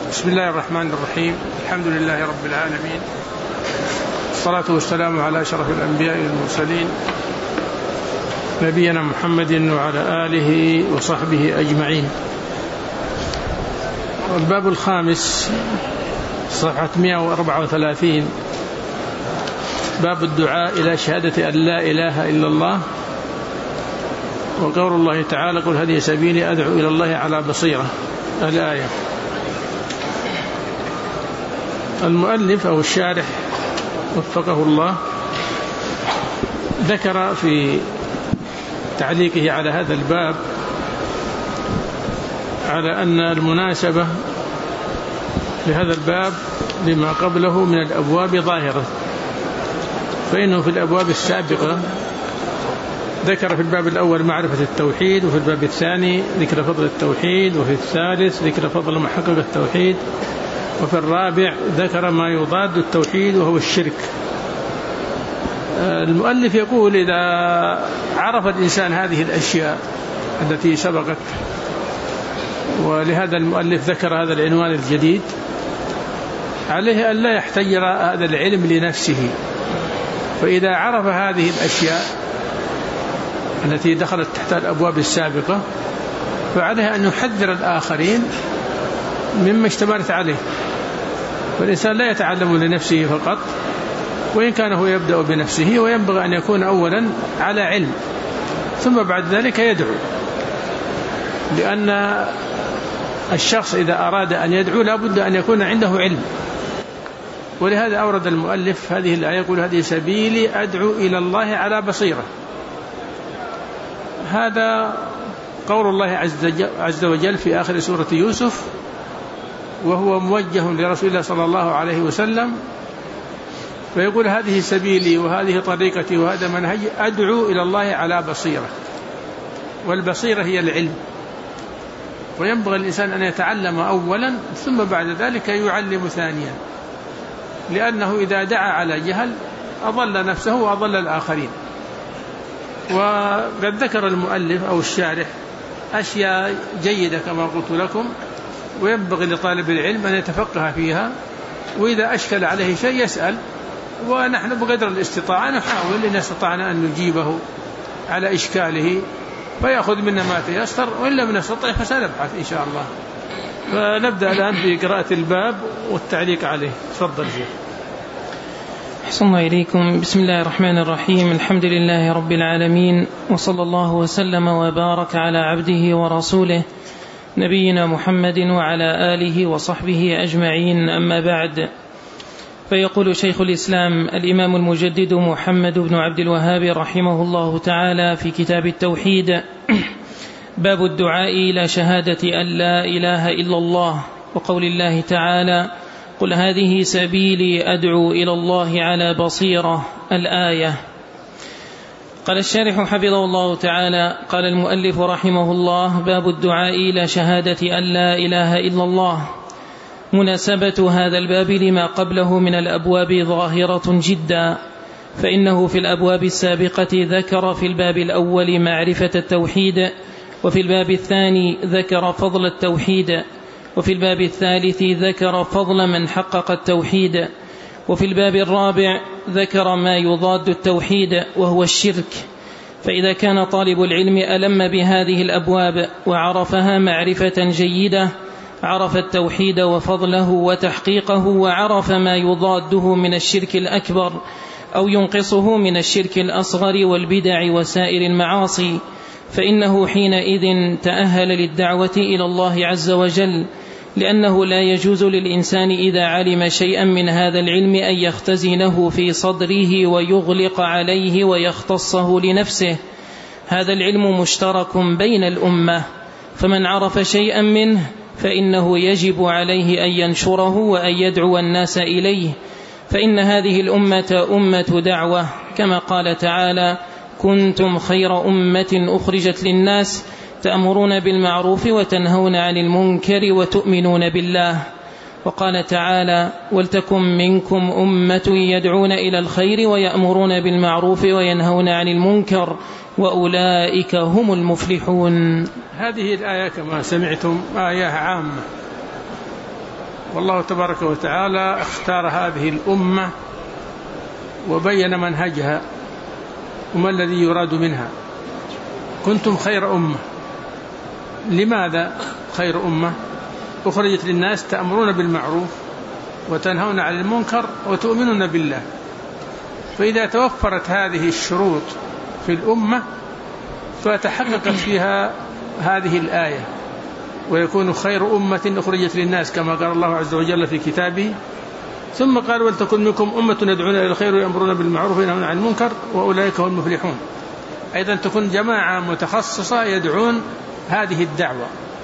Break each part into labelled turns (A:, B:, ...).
A: بسم الله الرحمن الرحيم. الحمد لله رب العالمين، الصلاة والسلام على أشرف الأنبياء والمرسلين نبينا محمد وعلى آله وصحبه أجمعين. الباب الخامس صفحة 134، باب الدعاء إلى شهادة أن لا إله إلا الله، وقول الله تعالى: قل هذه سبيلي أدعو إلى الله على بصيرة، الآية. المؤلف أو الشارح وفقه الله ذكر في تعليقه على هذا الباب على أن المناسبة لهذا الباب لما قبله من الأبواب ظاهرة، فإنه في الأبواب السابقة ذكر في الباب الأول معرفة التوحيد، وفي الباب الثاني ذكر فضل التوحيد، وفي الثالث ذكر فضل محقق التوحيد، وفي الرابع ذكر ما يضاد التوحيد وهو الشرك. المؤلف يقول: إذا عرف الإنسان هذه الأشياء التي سبقت، ولهذا المؤلف ذكر هذا العنوان الجديد، عليه أن لا يحتجر هذا العلم لنفسه. فإذا عرف هذه الأشياء التي دخلت تحت الأبواب السابقة، فعليه أن يحذر الآخرين مما اشتملت عليه. فالإنسان لا يتعلم لنفسه فقط، وإن كان هو يبدأ بنفسه، وينبغي أن يكون أولا على علم ثم بعد ذلك يدعو، لأن الشخص إذا أراد أن يدعو لا بد أن يكون عنده علم. ولهذا أورد المؤلف هذه الآية، يقول: هذه سبيلي أدعو إلى الله على بصيرة. هذا قول الله عز وجل في آخر سورة يوسف، وهو موجه لرسول الله صلى الله عليه وسلم، فيقول: هذه سبيلي وهذه طريقتي وهذا منهجي أدعو إلى الله على بصيرة. والبصيرة هي العلم، وينبغي الإنسان أن يتعلم أولا ثم بعد ذلك يعلم ثانيا، لأنه إذا دعا على جهل أضل نفسه وأضل الآخرين. وقد ذكر المؤلف أو الشارح أشياء جيدة كما قلت لكم، وينبغي لطالب العلم أن يتفقه فيها، وإذا أشكل عليه شيء يسأل، ونحن بقدر الاستطاعة نحاول إن استطعنا أن نجيبه على إشكاله، فيأخذ منا ما تيسر، وإن لم نستطع فسنبحث إن شاء الله. فنبدأ الآن بقراءة الباب والتعليق عليه. تفضل شيخ.
B: أحسن الله إليكم. بسم الله الرحمن الرحيم. الحمد لله رب العالمين، وصلى الله وسلم وبارك على عبده ورسوله نبينا محمد وعلى آله وصحبه أجمعين، أما بعد. فيقول شيخ الإسلام الإمام المجدد محمد بن عبد الوهاب رحمه الله تعالى في كتاب التوحيد: باب الدعاء إلى شهادة أن لا إله إلا الله، وقول الله تعالى: قل هذه سبيلي أدعو إلى الله على بصيرة، الآية. قال الشارح حفظه الله تعالى: قال المؤلف رحمه الله: باب الدعاء إلى شهادة أن لا إله إلا الله. مناسبة هذا الباب لما قبله من الأبواب ظاهرة جدا، فإنه في الأبواب السابقة ذكر في الباب الأول معرفة التوحيد، وفي الباب الثاني ذكر فضل التوحيد، وفي الباب الثالث ذكر فضل من حقق التوحيد، وفي الباب الرابع ذكر ما يضاد التوحيد وهو الشرك. فإذا كان طالب العلم ألم بهذه الأبواب وعرفها معرفة جيدة، عرف التوحيد وفضله وتحقيقه، وعرف ما يضاده من الشرك الأكبر أو ينقصه من الشرك الأصغر والبدع وسائر المعاصي، فإنه حينئذ تأهل للدعوة إلى الله عز وجل، لأنه لا يجوز للإنسان إذا علم شيئا من هذا العلم أن يختزنه في صدره ويغلق عليه ويختصه لنفسه. هذا العلم مشترك بين الأمة، فمن عرف شيئا منه فإنه يجب عليه أن ينشره وأن يدعو الناس إليه، فإن هذه الأمة أمة دعوة، كما قال تعالى: كنتم خير أمة أخرجت للناس تأمرون بالمعروف وتنهون عن المنكر وتؤمنون بالله. وقال تعالى: ولتكن منكم أمة يدعون إلى الخير ويأمرون بالمعروف وينهون عن المنكر وأولئك هم المفلحون.
A: هذه الآية كما سمعتم آية عامة والله تبارك وتعالى اختار هذه الأمة وبين منهجها وما الذي يراد منها. كنتم خير أمة. لماذا خير أمة؟ أخرجت للناس تأمرون بالمعروف وتنهون عن المنكر وتؤمنون بالله. فإذا توفرت هذه الشروط في الأمة فتحققت فيها هذه الآية، ويكون خير أمة أخرجت للناس كما قال الله عز وجل في كتابه. ثم قال ولتكن منكم أمة يدعون إلى الخير ويأمرون بالمعروف وينهون عن المنكر وأولئك هم المفلحون. أيضا تكون جماعة متخصصة يدعون هذه الدعوة.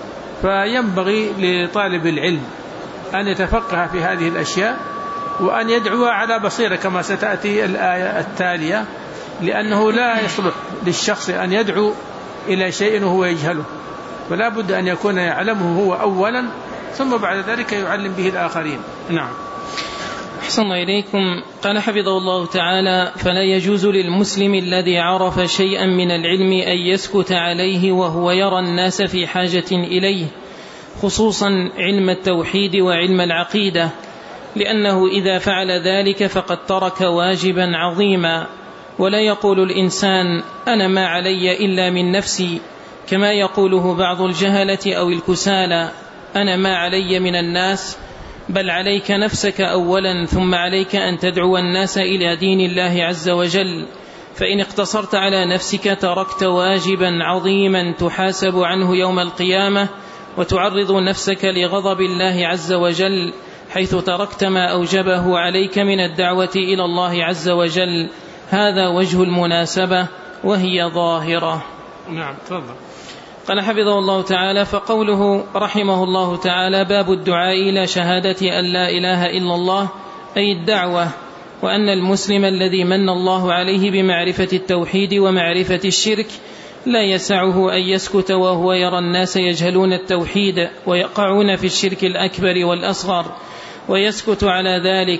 A: فينبغي لطالب العلم أن يتفقه في هذه الأشياء وأن يدعو على بصيرة كما ستأتي الآية التالية، لأنه لا يصلح للشخص أن يدعو إلى شيء وهو يجهله، فلا بد أن يكون يعلمه هو أولا ثم بعد ذلك يعلم به الآخرين. نعم.
B: أحسن إليكم. قال حفظه الله تعالى: فلا يجوز للمسلم الذي عرف شيئا من العلم أن يسكت عليه وهو يرى الناس في حاجة إليه، خصوصا علم التوحيد وعلم العقيدة، لأنه إذا فعل ذلك فقد ترك واجبا عظيما. ولا يقول الإنسان أنا ما علي إلا من نفسي، كما يقوله بعض الجهلة أو الكسالى أنا ما علي من الناس، بل عليك نفسك أولا ثم عليك أن تدعو الناس إلى دين الله عز وجل. فإن اقتصرت على نفسك تركت واجبا عظيما تحاسب عنه يوم القيامة، وتعرض نفسك لغضب الله عز وجل حيث تركت ما أوجبه عليك من الدعوة إلى الله عز وجل. هذا وجه المناسبة وهي ظاهرة.
A: نعم تفضل.
B: قال حفظه الله تعالى: فقوله رحمه الله تعالى: باب الدعاء إلى شهادة أن لا إله إلا الله، أي الدعوة، وأن المسلم الذي من الله عليه بمعرفة التوحيد ومعرفة الشرك لا يسعه أن يسكت وهو يرى الناس يجهلون التوحيد ويقعون في الشرك الأكبر والأصغر ويسكت على ذلك،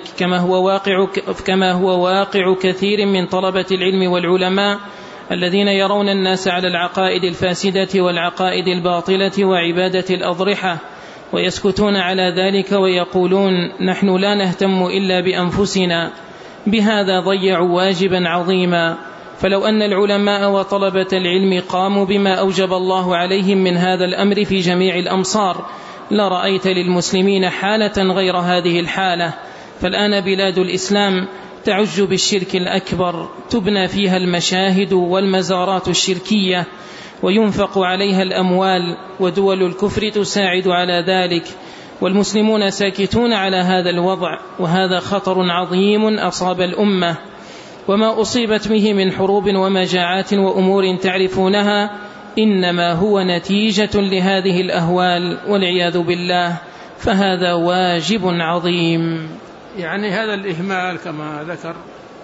B: كما هو واقع كثير من طلبة العلم والعلماء الذين يرون الناس على العقائد الفاسدة والعقائد الباطلة وعبادة الأضرحة ويسكتون على ذلك ويقولون نحن لا نهتم إلا بأنفسنا. بهذا ضيعوا واجبا عظيما. فلو أن العلماء وطلبة العلم قاموا بما أوجب الله عليهم من هذا الأمر في جميع الأمصار لرأيت للمسلمين حالة غير هذه الحالة. فالآن بلاد الإسلام تعج بالشرك الأكبر، تبنى فيها المشاهد والمزارات الشركية وينفق عليها الأموال، ودول الكفر تساعد على ذلك، والمسلمون ساكتون على هذا الوضع، وهذا خطر عظيم أصاب الأمة. وما أصيبت به من حروب ومجاعات وأمور تعرفونها إنما هو نتيجة لهذه الأهوال والعياذ بالله، فهذا واجب عظيم.
A: يعني هذا الإهمال كما ذكر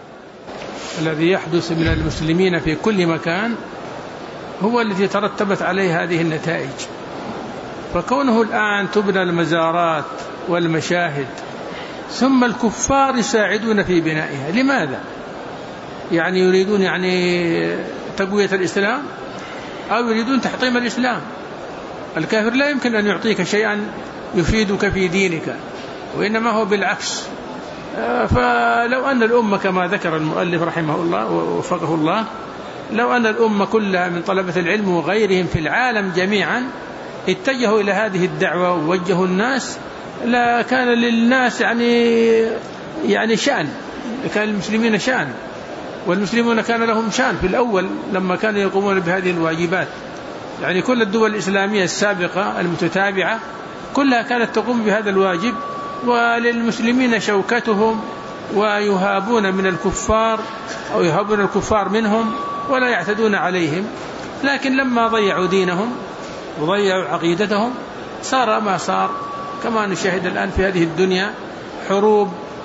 A: الذي يحدث من المسلمين في كل مكان هو الذي ترتبت عليه هذه النتائج. فكونه الآن تبنى المزارات والمشاهد ثم الكفار يساعدون في بنائها، لماذا؟ يعني يريدون تقوية الإسلام أو يريدون تحطيم الإسلام. الكافر لا يمكن أن يعطيك شيئا يفيدك في دينك، وإنما هو بالعكس. فلو أن الأمة كما ذكر المؤلف رحمه الله ووفقه الله، لو أن الأمة كلها من طلبة العلم وغيرهم في العالم جميعا اتجهوا إلى هذه الدعوة ووجهوا الناس لا كان للناس يعني شأن، كان المسلمين شأن، والمسلمون كان لهم شأن في الأول لما كانوا يقومون بهذه الواجبات. يعني كل الدول الإسلامية السابقة المتتابعة كلها كانت تقوم بهذا الواجب، وللمسلمين شوكتهم ويهابون من الكفار أو يهابون الكفار منهم ولا يعتدون عليهم. لكن لما ضيعوا دينهم وضيعوا عقيدتهم صار ما صار، كما نشاهد الآن في هذه الدنيا حروب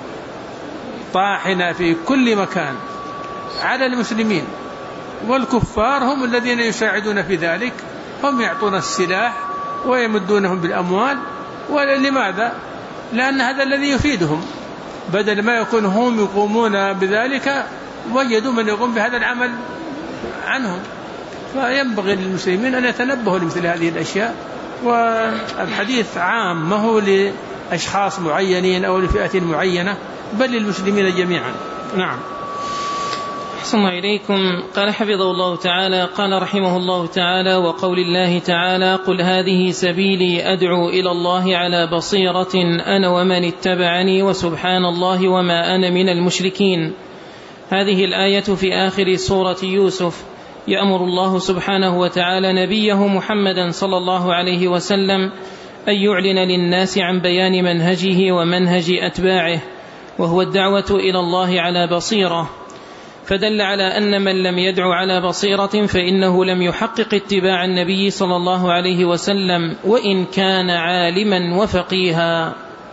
A: طاحنة في كل مكان على المسلمين، والكفار هم الذين يساعدون في ذلك، هم يعطون السلاح ويمدونهم بالأموال. ولماذا؟ لأن هذا الذي يفيدهم، بدل ما يكون هم يقومون بذلك وجدوا من يقوم بهذا العمل عنهم. فينبغي للمسلمين أن يتنبهوا لمثل هذه الأشياء. والحديث عام ما هو لأشخاص معينين أو لفئة معينة، بل للمسلمين جميعا. نعم.
B: أحسن إليكم. قال حفظه الله تعالى: قال رحمه الله تعالى: وقول الله تعالى: قل هذه سبيلي أدعو إلى الله على بصيرة أنا ومن اتبعني وسبحان الله وما أنا من المشركين. هذه الآية في آخر سورة يوسف يأمر الله سبحانه وتعالى نبيه محمدا صلى الله عليه وسلم أن يعلن للناس عن بيان منهجه ومنهج أتباعه، وهو الدعوة إلى الله على بصيرة، فدل على أن من لم يدعو على بصيرة فإنه لم يحقق اتباع النبي صلى الله عليه وسلم وإن كان عالما وفقيها.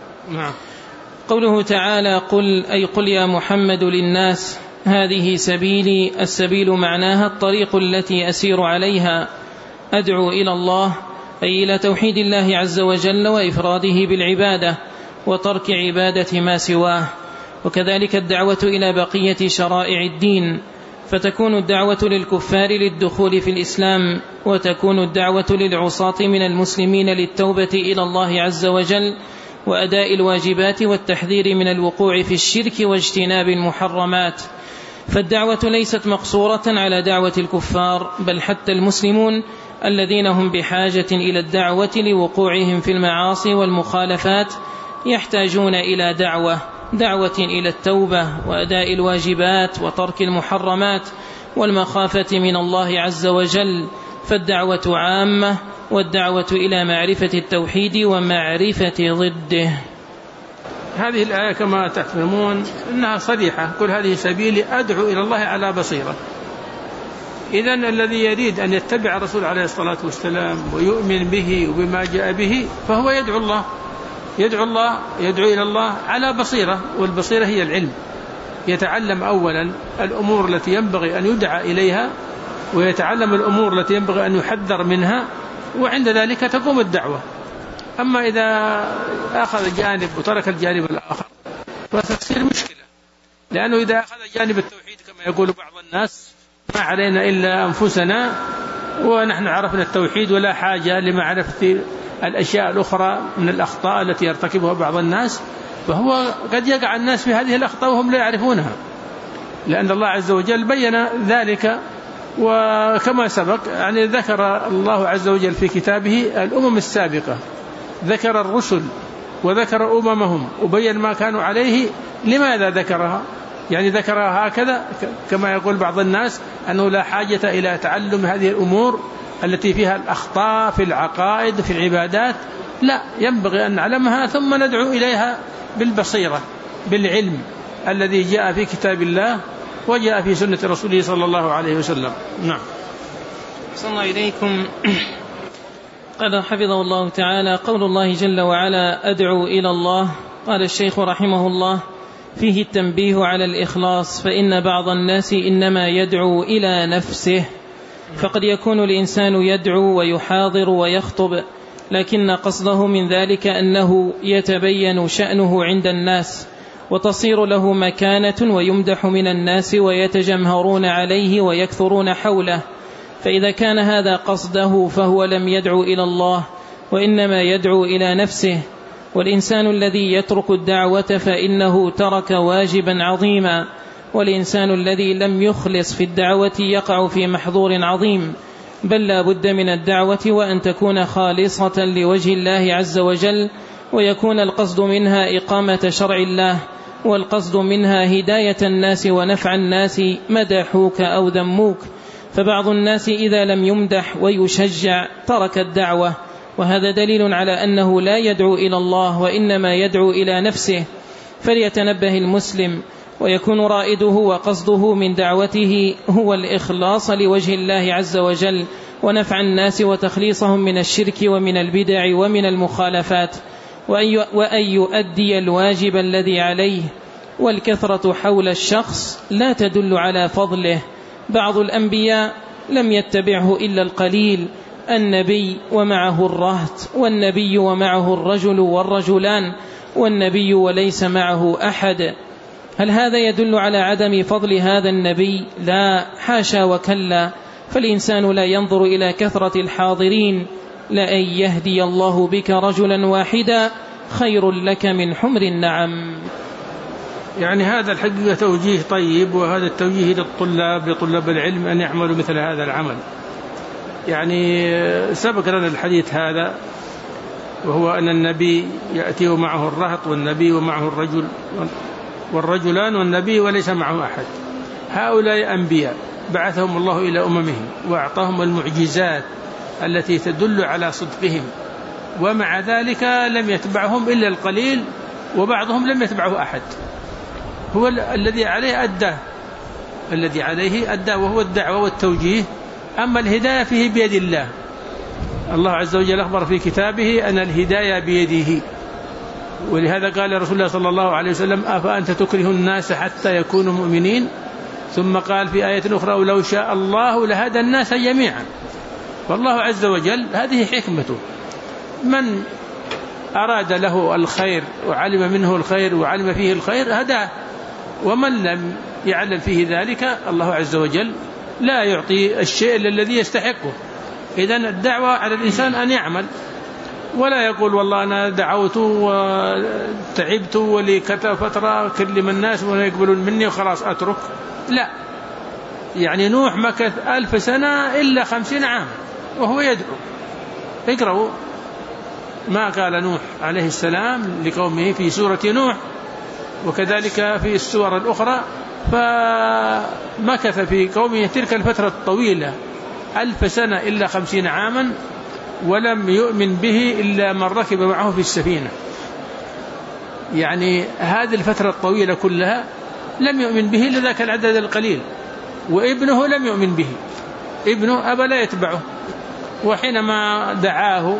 B: قوله تعالى: قل، أي قل يا محمد للناس هذه سبيلي، السبيل معناها الطريق التي أسير عليها، أدعو إلى الله أي إلى توحيد الله عز وجل وإفراده بالعبادة وترك عبادة ما سواه. وكذلك الدعوة إلى بقية شرائع الدين، فتكون الدعوة للكفار للدخول في الإسلام، وتكون الدعوة للعصاة من المسلمين للتوبة إلى الله عز وجل وأداء الواجبات والتحذير من الوقوع في الشرك واجتناب المحرمات. فالدعوة ليست مقصورة على دعوة الكفار، بل حتى المسلمون الذين هم بحاجة إلى الدعوة لوقوعهم في المعاصي والمخالفات يحتاجون إلى دعوة إلى التوبة وأداء الواجبات وترك المحرمات والمخافة من الله عز وجل. فالدعوة عامة، والدعوة إلى معرفة التوحيد ومعرفة ضده.
A: هذه الآية كما تفهمون إنها صريحة: قل هذه سبيلي أدعو إلى الله على بصيرة. إذن الذي يريد أن يتبع الرسول عليه الصلاة والسلام ويؤمن به وبما جاء به فهو يدعو إلى الله على بصيرة، والبصيرة هي العلم. يتعلم أولا الأمور التي ينبغي أن يدعى إليها، ويتعلم الأمور التي ينبغي أن يحذر منها، وعند ذلك تقوم الدعوة. أما إذا أخذ جانب وترك الجانب الآخر فتصير مشكلة، لأنه إذا أخذ جانب التوحيد كما يقول بعض الناس ما علينا إلا أنفسنا ونحن عرفنا التوحيد ولا حاجة لمعرفة الأشياء الأخرى من الأخطاء التي يرتكبها بعض الناس، فهو قد يقع الناس في هذه الأخطاء وهم لا يعرفونها، لأن الله عز وجل بين ذلك. وكما سبق يعني ذكر الله عز وجل في كتابه الأمم السابقة، ذكر الرسل وذكر أممهم وبين ما كانوا عليه. لماذا ذكرها؟ يعني ذكرها هكذا كما يقول بعض الناس أنه لا حاجة إلى تعلم هذه الأمور التي فيها الأخطاء في العقائد في العبادات، لا، ينبغي أن نعلمها ثم ندعو إليها بالبصيرة، بالعلم الذي جاء في كتاب الله وجاء في سنة رسوله صلى الله عليه وسلم. نعم.
B: صلى الله إليكم. قال حفظه الله تعالى: قول الله جل وعلا: أدعو إلى الله. قال الشيخ رحمه الله: فيه التنبيه على الإخلاص، فإن بعض الناس إنما يدعو إلى نفسه، فقد يكون الإنسان يدعو ويحاضر ويخطب، لكن قصده من ذلك أنه يتبين شأنه عند الناس وتصير له مكانة ويمدح من الناس ويتجمهرون عليه ويكثرون حوله، فإذا كان هذا قصده فهو لم يدعو إلى الله وإنما يدعو إلى نفسه. والإنسان الذي يترك الدعوة فإنه ترك واجبا عظيما، والإنسان الذي لم يخلص في الدعوة يقع في محظور عظيم، بل لا بد من الدعوة وأن تكون خالصة لوجه الله عز وجل، ويكون القصد منها إقامة شرع الله، والقصد منها هداية الناس ونفع الناس مدحوك أو ذموك. فبعض الناس إذا لم يمدح ويشجع ترك الدعوة، وهذا دليل على أنه لا يدعو إلى الله وإنما يدعو إلى نفسه. فليتنبه المسلم ويكون رائده وقصده من دعوته هو الإخلاص لوجه الله عز وجل ونفع الناس وتخليصهم من الشرك ومن البدع ومن المخالفات، وأن يؤدي الواجب الذي عليه. والكثرة حول الشخص لا تدل على فضله، بعض الأنبياء لم يتبعه إلا القليل، النبي ومعه الرهط، والنبي ومعه الرجل والرجلان، والنبي وليس معه أحد. هل هذا يدل على عدم فضل هذا النبي؟ لا، حاشا وكلا. فالإنسان لا ينظر إلى كثرة الحاضرين، لأن يهدي الله بك رجلا واحدا خير لك من حمر النعم.
A: يعني هذا الحقيقة توجيه طيب، وهذا التوجيه لطلاب العلم أن يعملوا مثل هذا العمل. يعني سبق لنا الحديث هذا، وهو أن النبي يأتي ومعه الرهط، والنبي ومعه الرجل والرجلان، والنبي وليس معه أحد. هؤلاء أنبياء بعثهم الله إلى أممهم وأعطاهم المعجزات التي تدل على صدقهم، ومع ذلك لم يتبعهم إلا القليل، وبعضهم لم يتبعه أحد. هو الذي عليه أدى، وهو الدعوة والتوجيه. أما الهداية فيه بيد الله. الله عز وجل أخبر في كتابه أن الهداية بيده، ولهذا قال رسول الله صلى الله عليه وسلم: أفأنت تكره الناس حتى يكونوا مؤمنين؟ ثم قال في آية أخرى: ولو شاء الله لهدى الناس جميعا. فالله عز وجل هذه حكمته، من أراد له الخير وعلم منه الخير وعلم فيه الخير هداه، ومن لم يعلم فيه ذلك الله عز وجل لا يعطي الشيء الذي يستحقه. إذن الدعوة على الإنسان أن يعمل، ولا يقول والله أنا دعوت وتعبت ولي فترة كلم الناس ويقبلون مني وخلاص أترك. لا، يعني نوح مكث 1000 سنة إلا 50 عام وهو يدعو. اقرأوا ما قال نوح عليه السلام لقومه في سورة نوح، وكذلك في السور الأخرى. فمكث في قومه تلك الفترة الطويلة 1000 سنة إلا 50 عاما، ولم يؤمن به إلا من ركب معه في السفينة. يعني هذه الفترة الطويلة كلها لم يؤمن به إلا ذاك العدد القليل، وابنه لم يؤمن به، ابنه أبى لا يتبعه. وحينما دعاه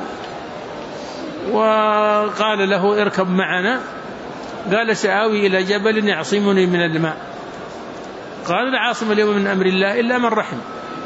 A: وقال له اركب معنا، قال سآوي إلى جبل يعصمني من الماء. قال لا عاصم اليوم من أمر الله إلا من رحم.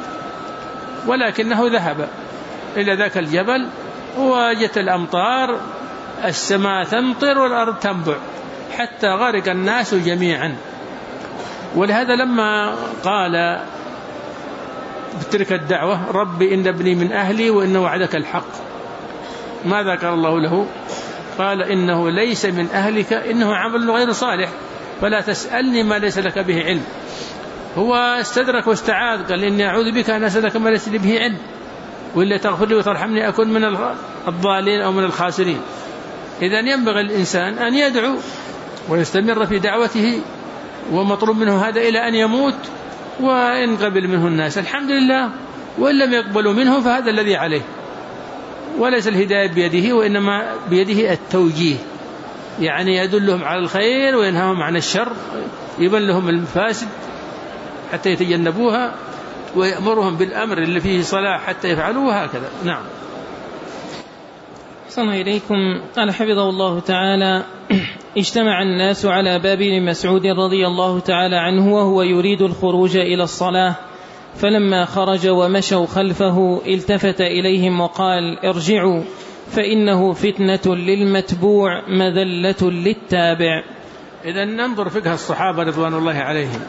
A: ولكنه ذهب إلى ذاك الجبل، وجت الأمطار، السماء تمطر والأرض تنبع، حتى غرق الناس جميعا. ولهذا لما قال بتلك الدعوة: ربي إن ابني من أهلي وإن وعدك الحق، ماذا قال الله له؟ قال: إنه ليس من أهلك إنه عمل غير صالح، فلا تسألني ما ليس لك به علم. هو استدرك واستعاذ، قال: إني أعوذ بك أن أسألك ما ليس لي به علم، وإلا تغفر لي وترحمني أكون من الضالين أو من الخاسرين. إذن ينبغي الإنسان أن يدعو ويستمر في دعوته، ومطلوب منه هذا إلى أن يموت. وإن قبل منه الناس الحمد لله، وإن لم يقبلوا منه فهذا الذي عليه. وليس الهداية بيده، وإنما بيده التوجيه، يعني يدلهم على الخير وينهاهم عن الشر، يبين لهم المفاسد حتى يتجنبوها، ويأمرهم بالأمر اللي فيه صلاح حتى يفعلوه، هكذا. نعم.
B: صلى إليكم. قال حفظه الله تعالى: اجتمع الناس على باب مسعود رضي الله تعالى عنه وهو يريد الخروج إلى الصلاة، فلما خرج ومشوا خلفه التفت إليهم وقال: ارجعوا فإنه فتنة للمتبوع مذلة للتابع.
A: إذن ننظر فقه الصحابة رضوان الله عليهم،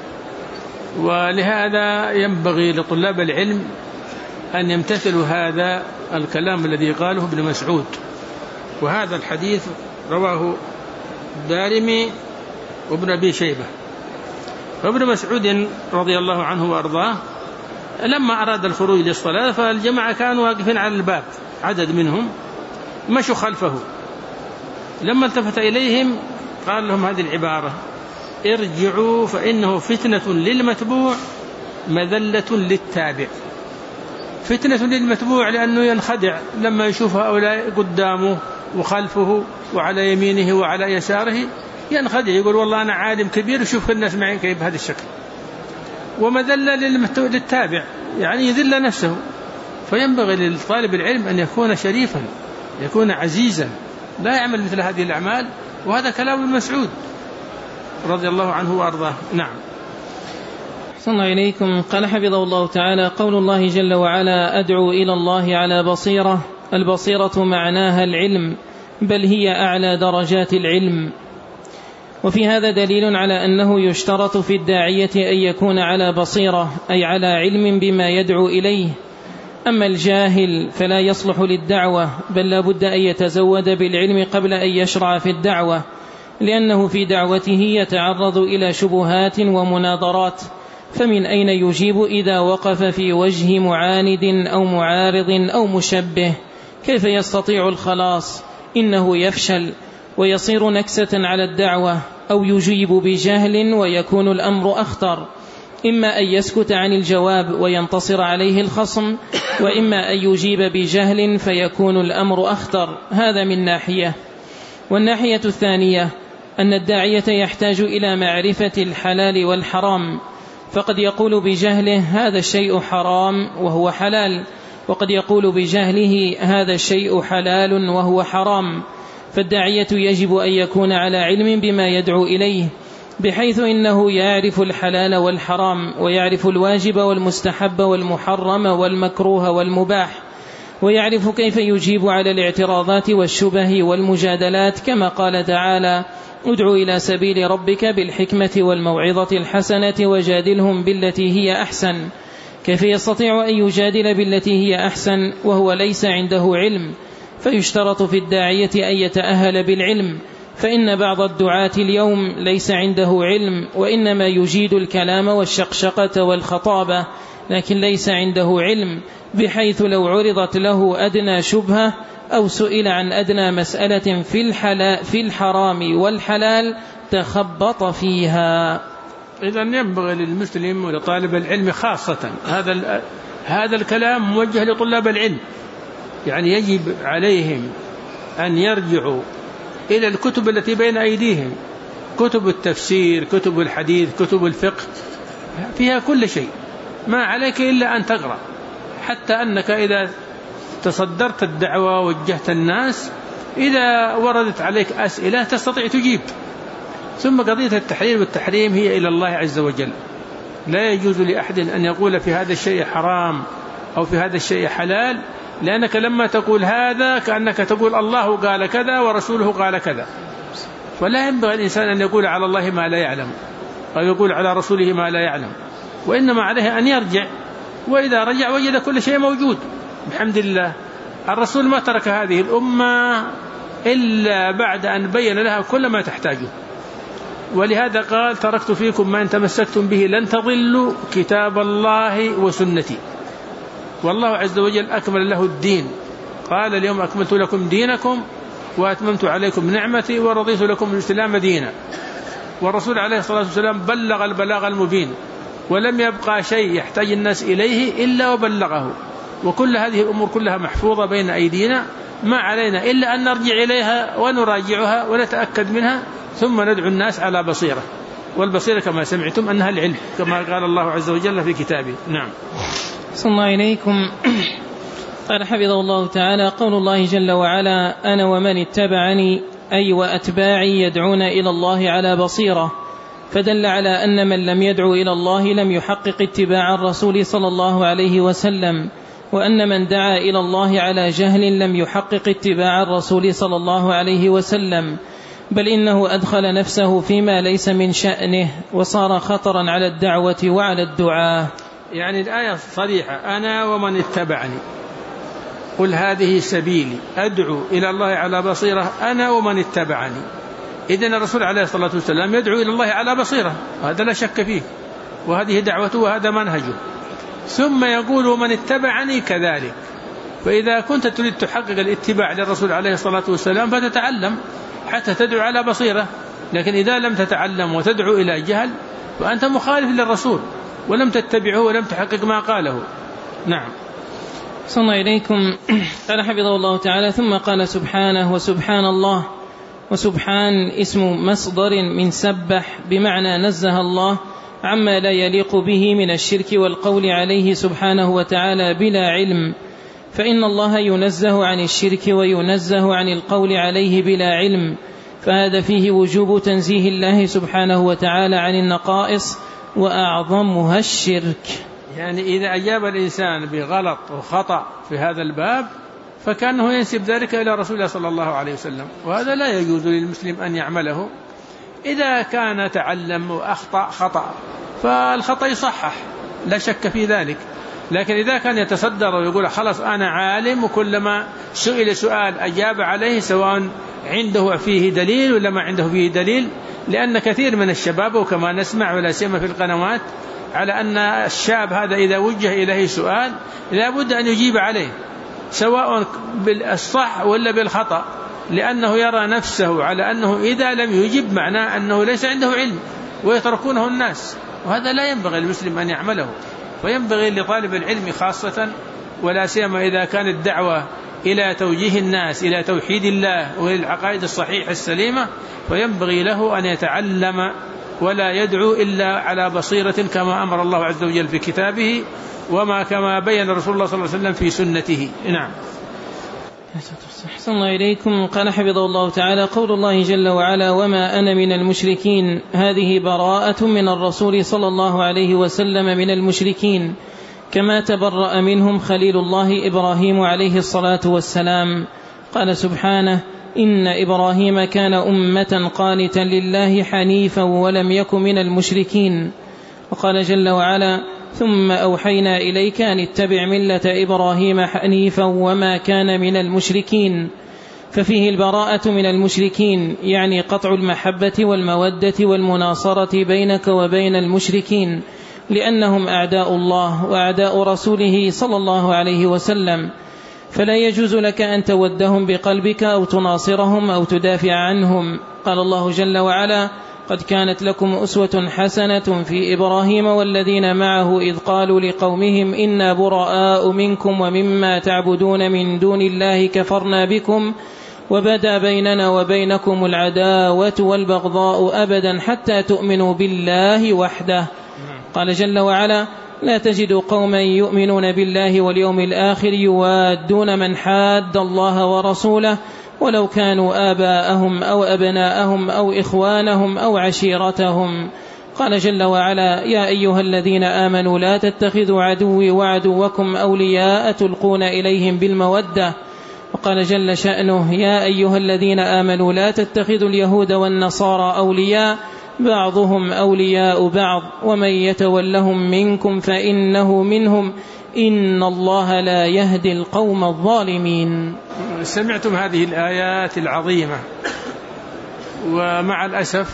A: ولهذا ينبغي لطلاب العلم أن يمتثلوا هذا الكلام الذي قاله ابن مسعود. وهذا الحديث رواه الدارمي وابن أبي شيبة. فابن مسعود رضي الله عنه وأرضاه لما أراد الخروج للصلاة، فالجماعة كانوا واقفين على الباب، عدد منهم مشوا خلفه. لما التفت إليهم قال لهم هذه العبارة: ارجعوا فإنه فتنة للمتبوع مذلة للتابع. فتنة للمتبوع لأنه ينخدع لما يشوف هؤلاء قدامه وخلفه وعلى يمينه وعلى يساره، ينخدع، يقول والله أنا عالم كبير وشوف الناس معي كيف بهذا الشكل. ومذلة للتابع يعني يذل نفسه. فينبغي للطالب العلم أن يكون شريفا، يكون عزيزا، لا يعمل مثل هذه الأعمال. وهذا كلام ابن مسعود رضي الله عنه وأرضاه. نعم.
B: صلى الله إليكم. قال حفظه الله تعالى: قول الله جل وعلا: أدعو إلى الله على بصيرة. البصيرة معناها العلم، بل هي أعلى درجات العلم. وفي هذا دليل على أنه يشترط في الداعية أن يكون على بصيرة، أي على علم بما يدعو إليه. أما الجاهل فلا يصلح للدعوة، بل لا بد أن يتزود بالعلم قبل أن يشرع في الدعوة، لأنه في دعوته يتعرض إلى شبهات ومناظرات، فمن أين يجيب إذا وقف في وجه معاند أو معارض أو مشبه؟ كيف يستطيع الخلاص؟ إنه يفشل ويصير نكسة على الدعوة، أو يجيب بجهل ويكون الأمر أخطر، إما أن يسكت عن الجواب وينتصر عليه الخصم، وإما أن يجيب بجهل فيكون الأمر أخطر. هذا من ناحية. والناحية الثانية أن الداعية يحتاج إلى معرفة الحلال والحرام، فقد يقول بجهله هذا الشيء حرام وهو حلال، وقد يقول بجهله هذا الشيء حلال وهو حرام. فالداعية يجب أن يكون على علم بما يدعو إليه، بحيث إنه يعرف الحلال والحرام، ويعرف الواجب والمستحب والمحرم والمكروه والمباح، ويعرف كيف يجيب على الاعتراضات والشبه والمجادلات، كما قال تعالى: ادع إلى سبيل ربك بالحكمة والموعظة الحسنة وجادلهم بالتي هي أحسن. كيف يستطيع أن يجادل بالتي هي أحسن وهو ليس عنده علم؟ فيشترط في الداعية أن يتأهل بالعلم، فإن بعض الدعاة اليوم ليس عنده علم، وإنما يجيد الكلام والشقشقة والخطابة، لكن ليس عنده علم، بحيث لو عرضت له أدنى شبهة أو سئل عن أدنى مسألة في الحرام والحلال تخبط فيها.
A: إذن ينبغي للمسلم ولطالب العلم خاصة هذا الكلام موجه لطلاب العلم، يعني يجب عليهم أن يرجعوا إلى الكتب التي بين أيديهم، كتب التفسير، كتب الحديث، كتب الفقه، فيها كل شيء، ما عليك إلا أن تقرأ، حتى أنك إذا تصدرت الدعوة ووجهت الناس، إذا وردت عليك أسئلة تستطيع تجيب. ثم قضية التحليل والتحريم هي إلى الله عز وجل، لا يجوز لأحد أن يقول في هذا الشيء حرام أو في هذا الشيء حلال، لأنك لما تقول هذا كأنك تقول الله قال كذا ورسوله قال كذا، ولا ينبغي الإنسان أن يقول على الله ما لا يعلم أو يقول على رسوله ما لا يعلم، وإنما عليه أن يرجع، وإذا رجع وجد كل شيء موجود بحمد الله. الرسول ما ترك هذه الأمة إلا بعد أن بين لها كل ما تحتاجه، ولهذا قال: تركت فيكم ما إن تمسكتم به لن تضلوا كتاب الله وسنتي. والله عز وجل أكمل له الدين، قال: اليوم أكملت لكم دينكم وأتممت عليكم نعمتي ورضيت لكم الإسلام دينا. والرسول عليه الصلاة والسلام بلغ البلاغ المبين، ولم يبقى شيء يحتاج الناس إليه إلا وبلغه، وكل هذه الأمور كلها محفوظة بين أيدينا، ما علينا إلا أن نرجع إليها ونراجعها ونتأكد منها، ثم ندعو الناس على بصيرة، والبصيرة كما سمعتم أنها العلم، كما قال الله عز وجل في كتابه. نعم.
B: صلى الله إليكم. قال حفظه الله تعالى: قول الله جل وعلا: أنا ومن اتبعني، أي وأتباعي يدعون إلى الله على بصيرة، فدل على أن من لم يدعو إلى الله لم يحقق اتباع الرسول صلى الله عليه وسلم، وأن من دعا إلى الله على جهل لم يحقق اتباع الرسول صلى الله عليه وسلم، بل إنه أدخل نفسه فيما ليس من شأنه، وصار خطرا على الدعوة وعلى الدعاء.
A: يعني الآية صريحة: أنا ومن اتبعني، قل هذه سبيلي أدعو إلى الله على بصيرة أنا ومن اتبعني. إذن الرسول عليه الصلاة والسلام يدعو إلى الله على بصيرة، هذا لا شك فيه، وهذه دعوته وهذا منهجه. ثم يقول: ومن اتبعني كذلك. فإذا كنت تريد تحقق الاتباع للرسول عليه الصلاة والسلام فتتعلم حتى تدعو على بصيرة، لكن إذا لم تتعلم وتدعو إلى جهل فأنت مخالف للرسول ولم تتبعه ولم تحقق ما قاله. نعم.
B: صلى الله إليكم. قال حفظه الله تعالى: ثم قال سبحانه: وسبحان الله. وسبحان اسم مصدر من سبح، بمعنى نزه الله عما لا يليق به من الشرك والقول عليه سبحانه وتعالى بلا علم، فإن الله ينزه عن الشرك وينزه عن القول عليه بلا علم، فهذا فيه وجوب تنزيه الله سبحانه وتعالى عن النقائص، وأعظمها الشرك.
A: يعني إذا أجاب الإنسان بغلط وخطأ في هذا الباب فكأنه ينسب ذلك إلى رسول الله صلى الله عليه وسلم، وهذا لا يجوز للمسلم أن يعمله. إذا كان تعلم وأخطأ خطأ فالخطأ يصحح، لا شك في ذلك، لكن إذا كان يتصدر ويقول خلاص أنا عالم وكلما سئل سؤال أجاب عليه سواء عنده فيه دليل ولا ما عنده فيه دليل، لأن كثير من الشباب وكما نسمع ولا سيما في القنوات على أن الشاب هذا إذا وجه إليه سؤال لا بد أن يجيب عليه سواء بالصح ولا بالخطأ، لأنه يرى نفسه على أنه إذا لم يجب معناه أنه ليس عنده علم ويتركونه الناس، وهذا لا ينبغي المسلم أن يعمله. فينبغي لطالب العلم خاصة ولا سيما إذا كانت الدعوة إلى توجيه الناس إلى توحيد الله والعقائد الصحيحة السليمة، فينبغي له أن يتعلم ولا يدعو إلا على بصيرة كما أمر الله عز وجل في كتابه كما بين رسول الله صلى الله عليه وسلم في سنته. نعم.
B: أحسن الله إليكم. قال حفظه الله تعالى: قول الله جل وعلا: وما أنا من المشركين، هذه براءة من الرسول صلى الله عليه وسلم من المشركين، كما تبرأ منهم خليل الله إبراهيم عليه الصلاة والسلام. قال سبحانه: إن إبراهيم كان أمة قانتا لله حنيفا ولم يك من المشركين. وقال جل وعلا: ثم أوحينا إليك أن اتبع ملة إبراهيم حنيفا وما كان من المشركين. ففيه البراءة من المشركين، يعني قطع المحبة والمودة والمناصرة بينك وبين المشركين، لأنهم أعداء الله وأعداء رسوله صلى الله عليه وسلم، فلا يجوز لك أن تودهم بقلبك أو تناصرهم أو تدافع عنهم. قال الله جل وعلا: قد كانت لكم أسوة حسنة في إبراهيم والذين معه إذ قالوا لقومهم إنا براء منكم ومما تعبدون من دون الله كفرنا بكم وبدا بيننا وبينكم العداوة والبغضاء أبدا حتى تؤمنوا بالله وحده. قال جل وعلا: لا تجد قوما يؤمنون بالله واليوم الآخر يوادون من حاد الله ورسوله ولو كانوا آباءهم أو أبناءهم أو إخوانهم أو عشيرتهم. قال جل وعلا: يا أيها الذين آمنوا لا تتخذوا عدوي وعدوكم أولياء تلقون إليهم بالمودة. وقال جل شأنه: يا أيها الذين آمنوا لا تتخذوا اليهود والنصارى أولياء بعضهم أولياء بعض ومن يتولهم منكم فإنه منهم إن الله لا يهدي القوم الظالمين.
A: سمعتم هذه الآيات العظيمة، ومع الأسف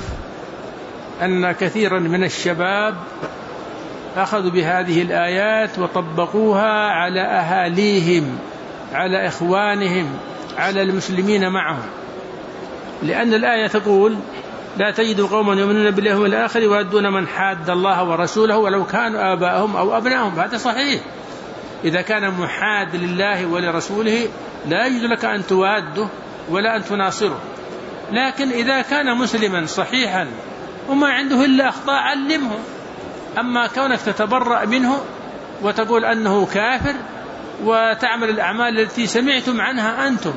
A: أن كثيرا من الشباب أخذوا بهذه الآيات وطبقوها على أهاليهم، على إخوانهم، على المسلمين معهم، لأن الآية تقول: لا تجد قوما يؤمنون بالله والآخر يوادون من حاد الله ورسوله ولو كانوا آباءهم أو أبناءهم. هذا صحيح، إذا كان محاد لله ولرسوله لا يجوز لك أن تواده ولا أن تناصره، لكن إذا كان مسلما صحيحا وما عنده إلا أخطاء علمه. أما كونك تتبرأ منه وتقول أنه كافر وتعمل الأعمال التي سمعتم عنها أنتم،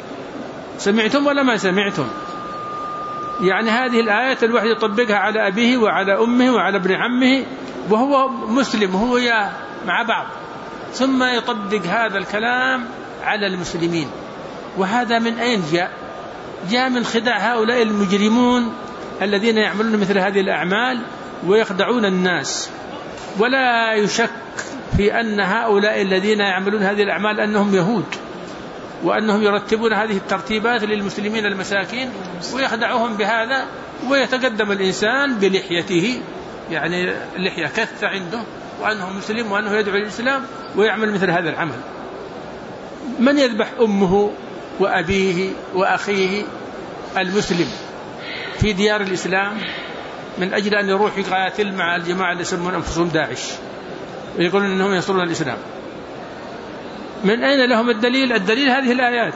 A: سمعتم ولا ما سمعتم؟ يعني هذه الآيات الواحد يطبقها على أبيه وعلى أمه وعلى ابن عمه وهو مسلم وهو مع بعض، ثم يطبق هذا الكلام على المسلمين. وهذا من أين جاء؟ جاء من خداع هؤلاء المجرمون الذين يعملون مثل هذه الأعمال ويخدعون الناس. ولا يشك في أن هؤلاء الذين يعملون هذه الأعمال أنهم يهود، وأنهم يرتبون هذه الترتيبات للمسلمين المساكين ويخدعوهم بهذا، ويتقدم الإنسان بلحيته، يعني اللحية كثة عنده وأنه مسلم وأنه يدعو للإسلام ويعمل مثل هذا العمل. من يذبح أمه وأبيه وأخيه المسلم في ديار الإسلام من أجل أن يروح يقاتل مع الجماعة اللي يسمون أنفسهم داعش ويقولون أنهم ينصرون الإسلام؟ من أين لهم الدليل؟ الدليل هذه الآيات.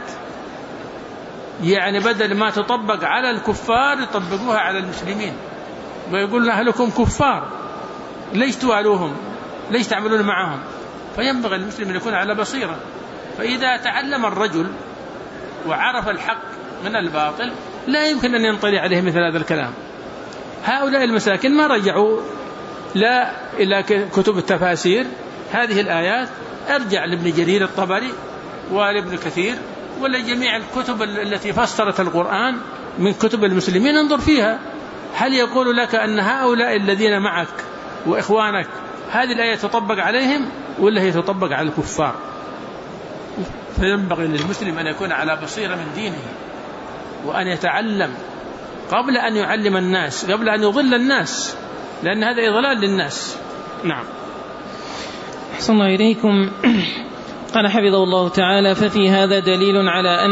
A: يعني بدل ما تطبق على الكفار يطبقوها على المسلمين ويقولون أهلكم كفار، ليش توالوهم؟ ليش تعملون معهم؟ فينبغي المسلم أن يكون على بصيرة. فإذا تعلم الرجل وعرف الحق من الباطل لا يمكن أن ينطلي عليه مثل هذا الكلام. هؤلاء المساكين ما رجعوا لا إلى كتب التفاسير هذه الآيات، ارجع لابن جرير الطبري ولابن كثير ولجميع الكتب التي فسرت القرآن من كتب المسلمين، انظر فيها هل يقول لك أن هؤلاء الذين معك وإخوانك هذه الآية تطبق عليهم ولا هي تطبق على الكفار. فينبغي للمسلم أن يكون على بصيرة من دينه، وأن يتعلم قبل أن يعلم الناس، قبل أن يضل الناس، لأن هذا إضلال للناس. نعم.
B: أحسن الله إليكم. قال حفظه الله تعالى: ففي هذا دليل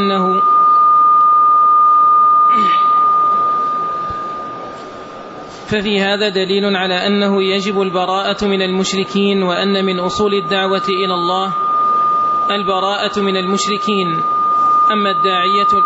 B: على أنه يجب البراءة من المشركين، وأن من أصول الدعوة إلى الله البراءة من المشركين. أما الداعية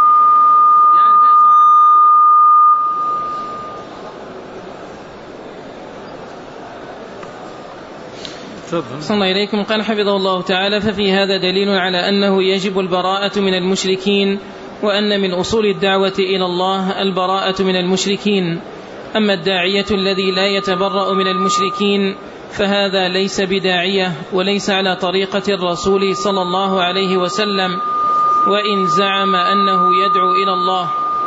B: صلى الله إليكم. قال حفظه الله تعالى: ففي هذا دليل على أنه يجب البراءة من المشركين، وأن من أصول الدعوة إلى الله البراءة من المشركين. أما الداعية الذي لا يتبرأ من المشركين فهذا ليس بداعية، وليس على طريقة الرسول صلى الله عليه وسلم، وإن زعم أنه يدعو إلى الله.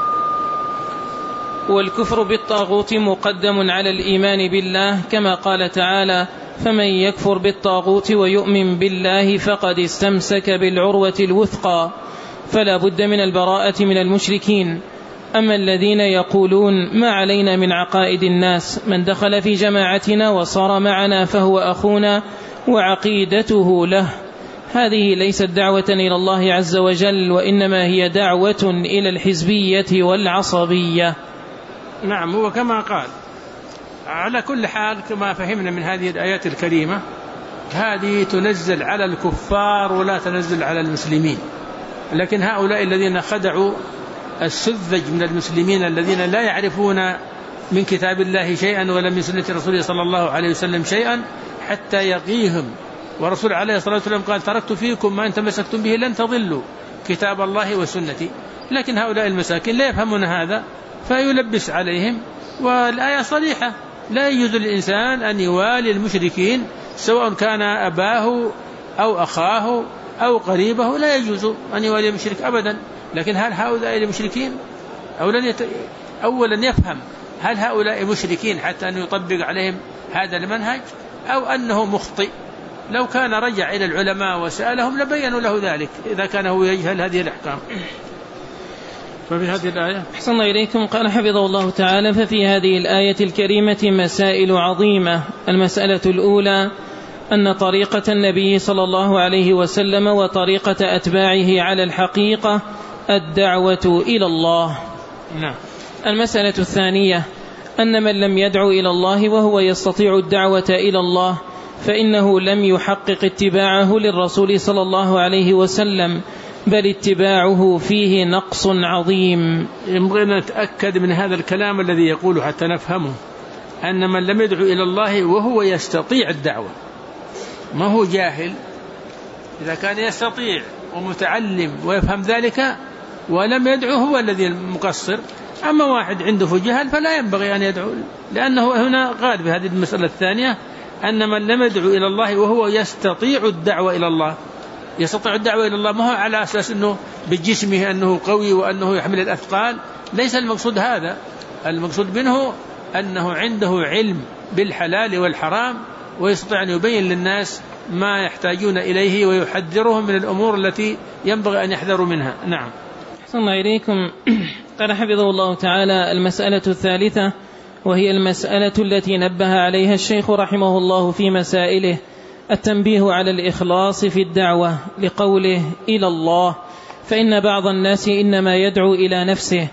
B: والكفر بالطاغوت مقدم على الإيمان بالله، كما قال تعالى: فمن يكفر بالطاغوت ويؤمن بالله فقد استمسك بالعروة الوثقى. فلا بد من البراءة من المشركين. أما الذين يقولون ما علينا من عقائد الناس، من دخل في جماعتنا وصار معنا فهو أخونا وعقيدته له، هذه ليست دعوة إلى الله عز وجل، وإنما هي دعوة إلى الحزبية والعصبية.
A: نعم. هو كما قال. على كل حال كما فهمنا من هذه الآيات الكريمة، هذه تنزل على الكفار ولا تنزل على المسلمين. لكن هؤلاء الذين خدعوا السذج من المسلمين الذين لا يعرفون من كتاب الله شيئا ولا من سنة رسوله صلى الله عليه وسلم شيئا حتى يقيهم. ورسول عليه الصلاة والسلام قال: تركت فيكم ما إن تمسكتم به لن تضلوا، كتاب الله وسنتي. لكن هؤلاء المساكين لا يفهمون هذا فيلبس عليهم. والآية صريحة: لا يجوز للإنسان أن يوالي المشركين، سواء كان أباه أو أخاه أو قريبه، لا يجوز أن يوالي المشرك أبدا. لكن هل هؤلاء المشركين؟ أولا يفهم هل هؤلاء مشركين حتى أن يطبق عليهم هذا المنهج، أو أنه مخطئ. لو كان رجع إلى العلماء وسألهم لبينوا له ذلك، إذا كان هو يجهل هذه الأحكام. ففي هذه الآية
B: أحسن الله إليكم. قال حفظه الله تعالى: ففي هذه الآية الكريمة مسائل عظيمة. المسألة الأولى أن طريقة النبي صلى الله عليه وسلم وطريقة أتباعه على الحقيقة الدعوة إلى الله.
A: نعم.
B: المسألة الثانية أن من لم يدعو إلى الله وهو يستطيع الدعوة إلى الله فإنه لم يحقق اتباعه للرسول صلى الله عليه وسلم، بل اتباعه فيه نقص عظيم.
A: ينبغي أن نتأكد من هذا الكلام الذي يقوله حتى نفهمه، أن من لم يدعو إلى الله وهو يستطيع الدعوة، ما هو جاهل. إذا كان يستطيع ومتعلم ويفهم ذلك ولم يدعو هو الذي مقصر. أما واحد عنده جهل فلا ينبغي أن يدعو، لأنه هنا قال في هذه المسألة الثانية أن من لم يدعو إلى الله وهو يستطيع الدعوة إلى الله. يستطيع الدعوة إلى الله ما هو على أساس أنه بجسمه أنه قوي وأنه يحمل الأثقال، ليس المقصود هذا. المقصود منه أنه عنده علم بالحلال والحرام، ويستطيع أن يبين للناس ما يحتاجون إليه ويحذرهم من الأمور التي ينبغي أن يحذروا منها. نعم.
B: أحسن الله إليكم. قال حفظه الله تعالى: المسألة الثالثة، وهي المسألة التي نبه عليها الشيخ رحمه الله في مسائله، التنبيه على الإخلاص في الدعوة، لقوله إلى الله، فإن بعض الناس إنما يدعو إلى نفسه،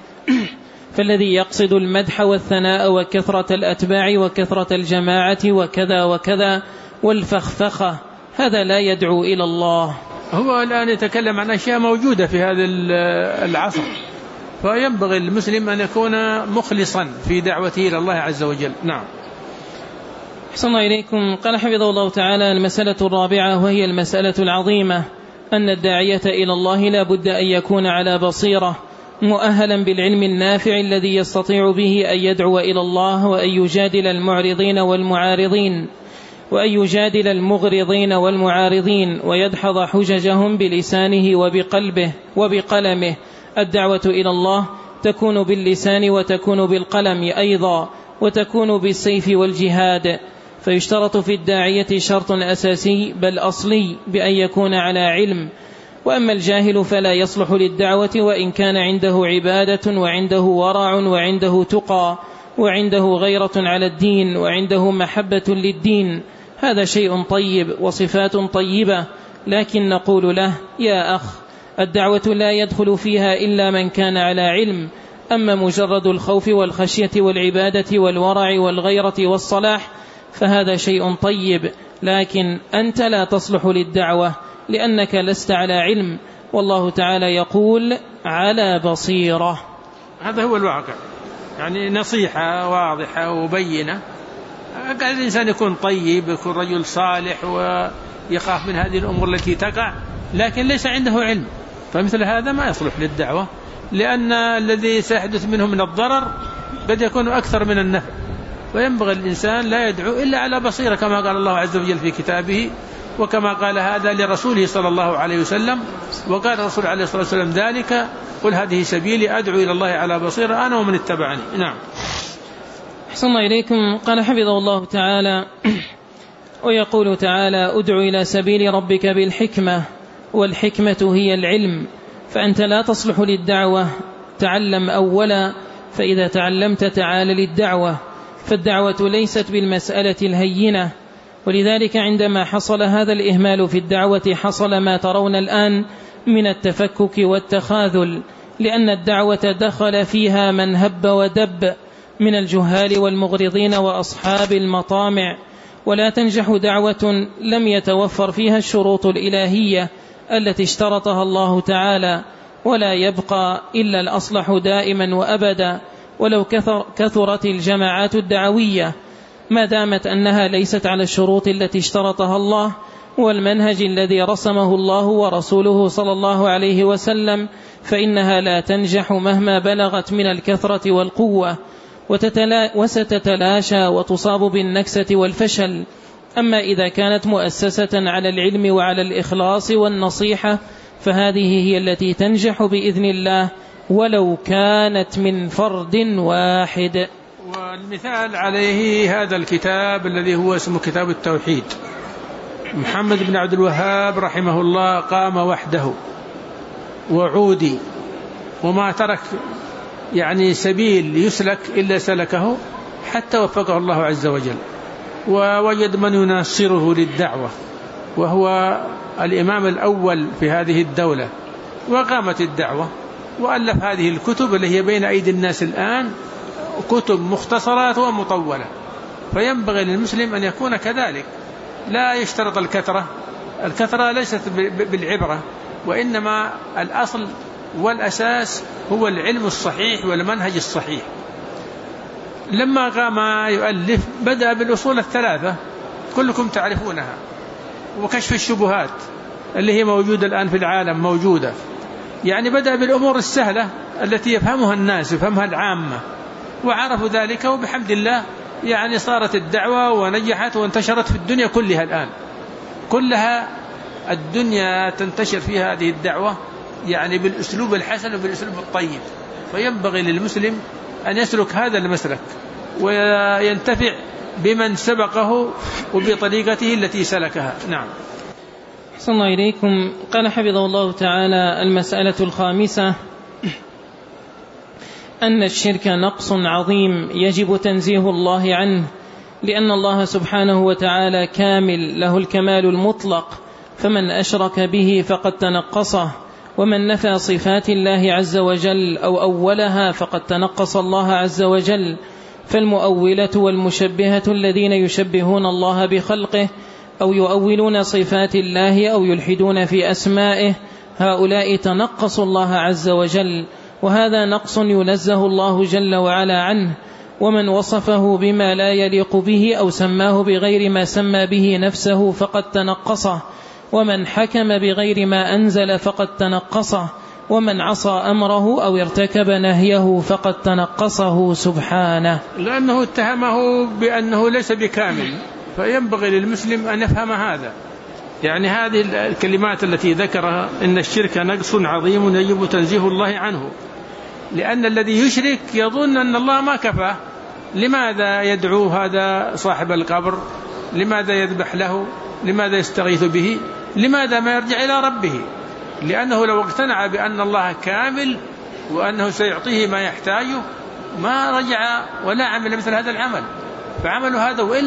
B: فالذي يقصد المدح والثناء وكثرة الأتباع وكثرة الجماعة وكذا وكذا والفخفخة، هذا لا يدعو إلى الله.
A: هو الآن يتكلم عن أشياء موجودة في هذا العصر، فينبغي المسلم أن يكون مخلصا في دعوته إلى الله عز وجل. نعم.
B: أحسن الله إليكم. قال حفظه الله تعالى: المسألة الرابعة، وهي المسألة العظيمة، أن الداعية إلى الله لا بد أن يكون على بصيرة، مؤهلا بالعلم النافع الذي يستطيع به أن يدعو إلى الله، وأن يجادل المعرضين والمعارضين، وأن يجادل المغرضين والمعارضين، ويدحض حججهم بلسانه وبقلبه وبقلمه. الدعوة إلى الله تكون باللسان وتكون بالقلم أيضا، وتكون بالسيف والجهاد. فيشترط في الداعية شرط أساسي بل أصلي بأن يكون على علم، وأما الجاهل فلا يصلح للدعوة وإن كان عنده عبادة وعنده ورع وعنده تقى وعنده غيرة على الدين وعنده محبة للدين، هذا شيء طيب وصفات طيبة، لكن نقول له: يا أخ، الدعوة لا يدخل فيها إلا من كان على علم، أما مجرد الخوف والخشية والعبادة والورع والغيرة والصلاح فهذا شيء طيب، لكن أنت لا تصلح للدعوة لأنك لست على علم، والله تعالى يقول: على بصيرة.
A: هذا هو الواقع، يعني نصيحة واضحة وبينة. قال الإنسان يكون طيب، يكون رجل صالح ويخاف من هذه الأمور التي تقع، لكن ليس عنده علم، فمثل هذا ما يصلح للدعوة، لأن الذي سيحدث منه من الضرر قد يكون أكثر من النفع. وينبغي الإنسان لا يدعو إلا على بصيرة، كما قال الله عز وجل في كتابه، وكما قال هذا لرسوله صلى الله عليه وسلم. وقال الرسول عليه الصلاة والسلام ذلك: قل هذه سبيلي أدعو إلى الله على بصيرة أنا ومن اتبعني. نعم.
B: أحسن الله إليكم. قال حفظه الله تعالى: ويقول تعالى: ادع إلى سبيل ربك بالحكمة، والحكمة هي العلم، فأنت لا تصلح للدعوة، تعلم أولا، فإذا تعلمت تعال للدعوة، فالدعوة ليست بالمسألة الهينة. ولذلك عندما حصل هذا الإهمال في الدعوة حصل ما ترون الآن من التفكك والتخاذل، لأن الدعوة دخل فيها من هب ودب من الجهال والمغرضين وأصحاب المطامع، ولا تنجح دعوة لم يتوفر فيها الشروط الإلهية التي اشترطها الله تعالى، ولا يبقى إلا الأصلح دائما وأبدا ولو كثرت الجماعات الدعوية، ما دامت أنها ليست على الشروط التي اشترطها الله والمنهج الذي رسمه الله ورسوله صلى الله عليه وسلم، فإنها لا تنجح مهما بلغت من الكثرة والقوة، وستتلاشى وتصاب بالنكسة والفشل. أما إذا كانت مؤسسة على العلم وعلى الإخلاص والنصيحة فهذه هي التي تنجح بإذن الله ولو كانت من فرد واحد.
A: والمثال عليه هذا الكتاب الذي هو اسمه كتاب التوحيد. محمد بن عبد الوهاب رحمه الله قام وحده وعودي، وما ترك يعني سبيل يسلك إلا سلكه حتى وفقه الله عز وجل، ووجد من يناصره للدعوة، وهو الإمام الأول في هذه الدولة، وقامت الدعوة، وألف هذه الكتب اللي هي بين أيدي الناس الآن، كتب مختصرات ومطولة. فينبغي للمسلم أن يكون كذلك، لا يشترط الكثرة. الكثرة ليست بالعبرة، وإنما الأصل والأساس هو العلم الصحيح والمنهج الصحيح. لما قام يؤلف بدأ بالأصول الثلاثة كلكم تعرفونها، وكشف الشبهات اللي هي موجودة الآن في العالم موجودة، يعني بدأ بالأمور السهلة التي يفهمها الناس يفهمها العامة، وعرفوا ذلك، وبحمد الله يعني صارت الدعوة ونجحت وانتشرت في الدنيا كلها الآن، كلها الدنيا تنتشر في هذه الدعوة يعني بالأسلوب الحسن وبالأسلوب الطيب. فينبغي للمسلم أن يسلك هذا المسلك وينتفع بمن سبقه وبطريقته التي سلكها. نعم.
B: أحسن الله إليكم. قال حفظه الله تعالى: المسألة الخامسة أن الشرك نقص عظيم يجب تنزيه الله عنه، لأن الله سبحانه وتعالى كامل له الكمال المطلق، فمن أشرك به فقد تنقصه، ومن نفى صفات الله عز وجل أو أولها فقد تنقص الله عز وجل. فالمؤولة والمشبهة الذين يشبهون الله بخلقه أو يؤولون صفات الله أو يلحدون في أسمائه، هؤلاء تنقصوا الله عز وجل، وهذا نقص ينزه الله جل وعلا عنه. ومن وصفه بما لا يليق به أو سماه بغير ما سمى به نفسه فقد تنقصه، ومن حكم بغير ما أنزل فقد تنقصه، ومن عصى أمره أو ارتكب نهيه فقد تنقصه سبحانه،
A: لأنه اتهمه بأنه ليس بكامل. فينبغي للمسلم أن يفهم هذا، يعني هذه الكلمات التي ذكرها إن الشرك نقص عظيم يجب تنزيه الله عنه، لأن الذي يشرك يظن أن الله ما كفاه. لماذا يدعو هذا صاحب القبر لماذا يذبح له؟ لماذا يستغيث به؟ لماذا ما يرجع إلى ربه؟ لأنه لو اقتنع بأن الله كامل وأنه سيعطيه ما يحتاجه ما رجع ولا عمل مثل هذا العمل. فعمل هذا وإن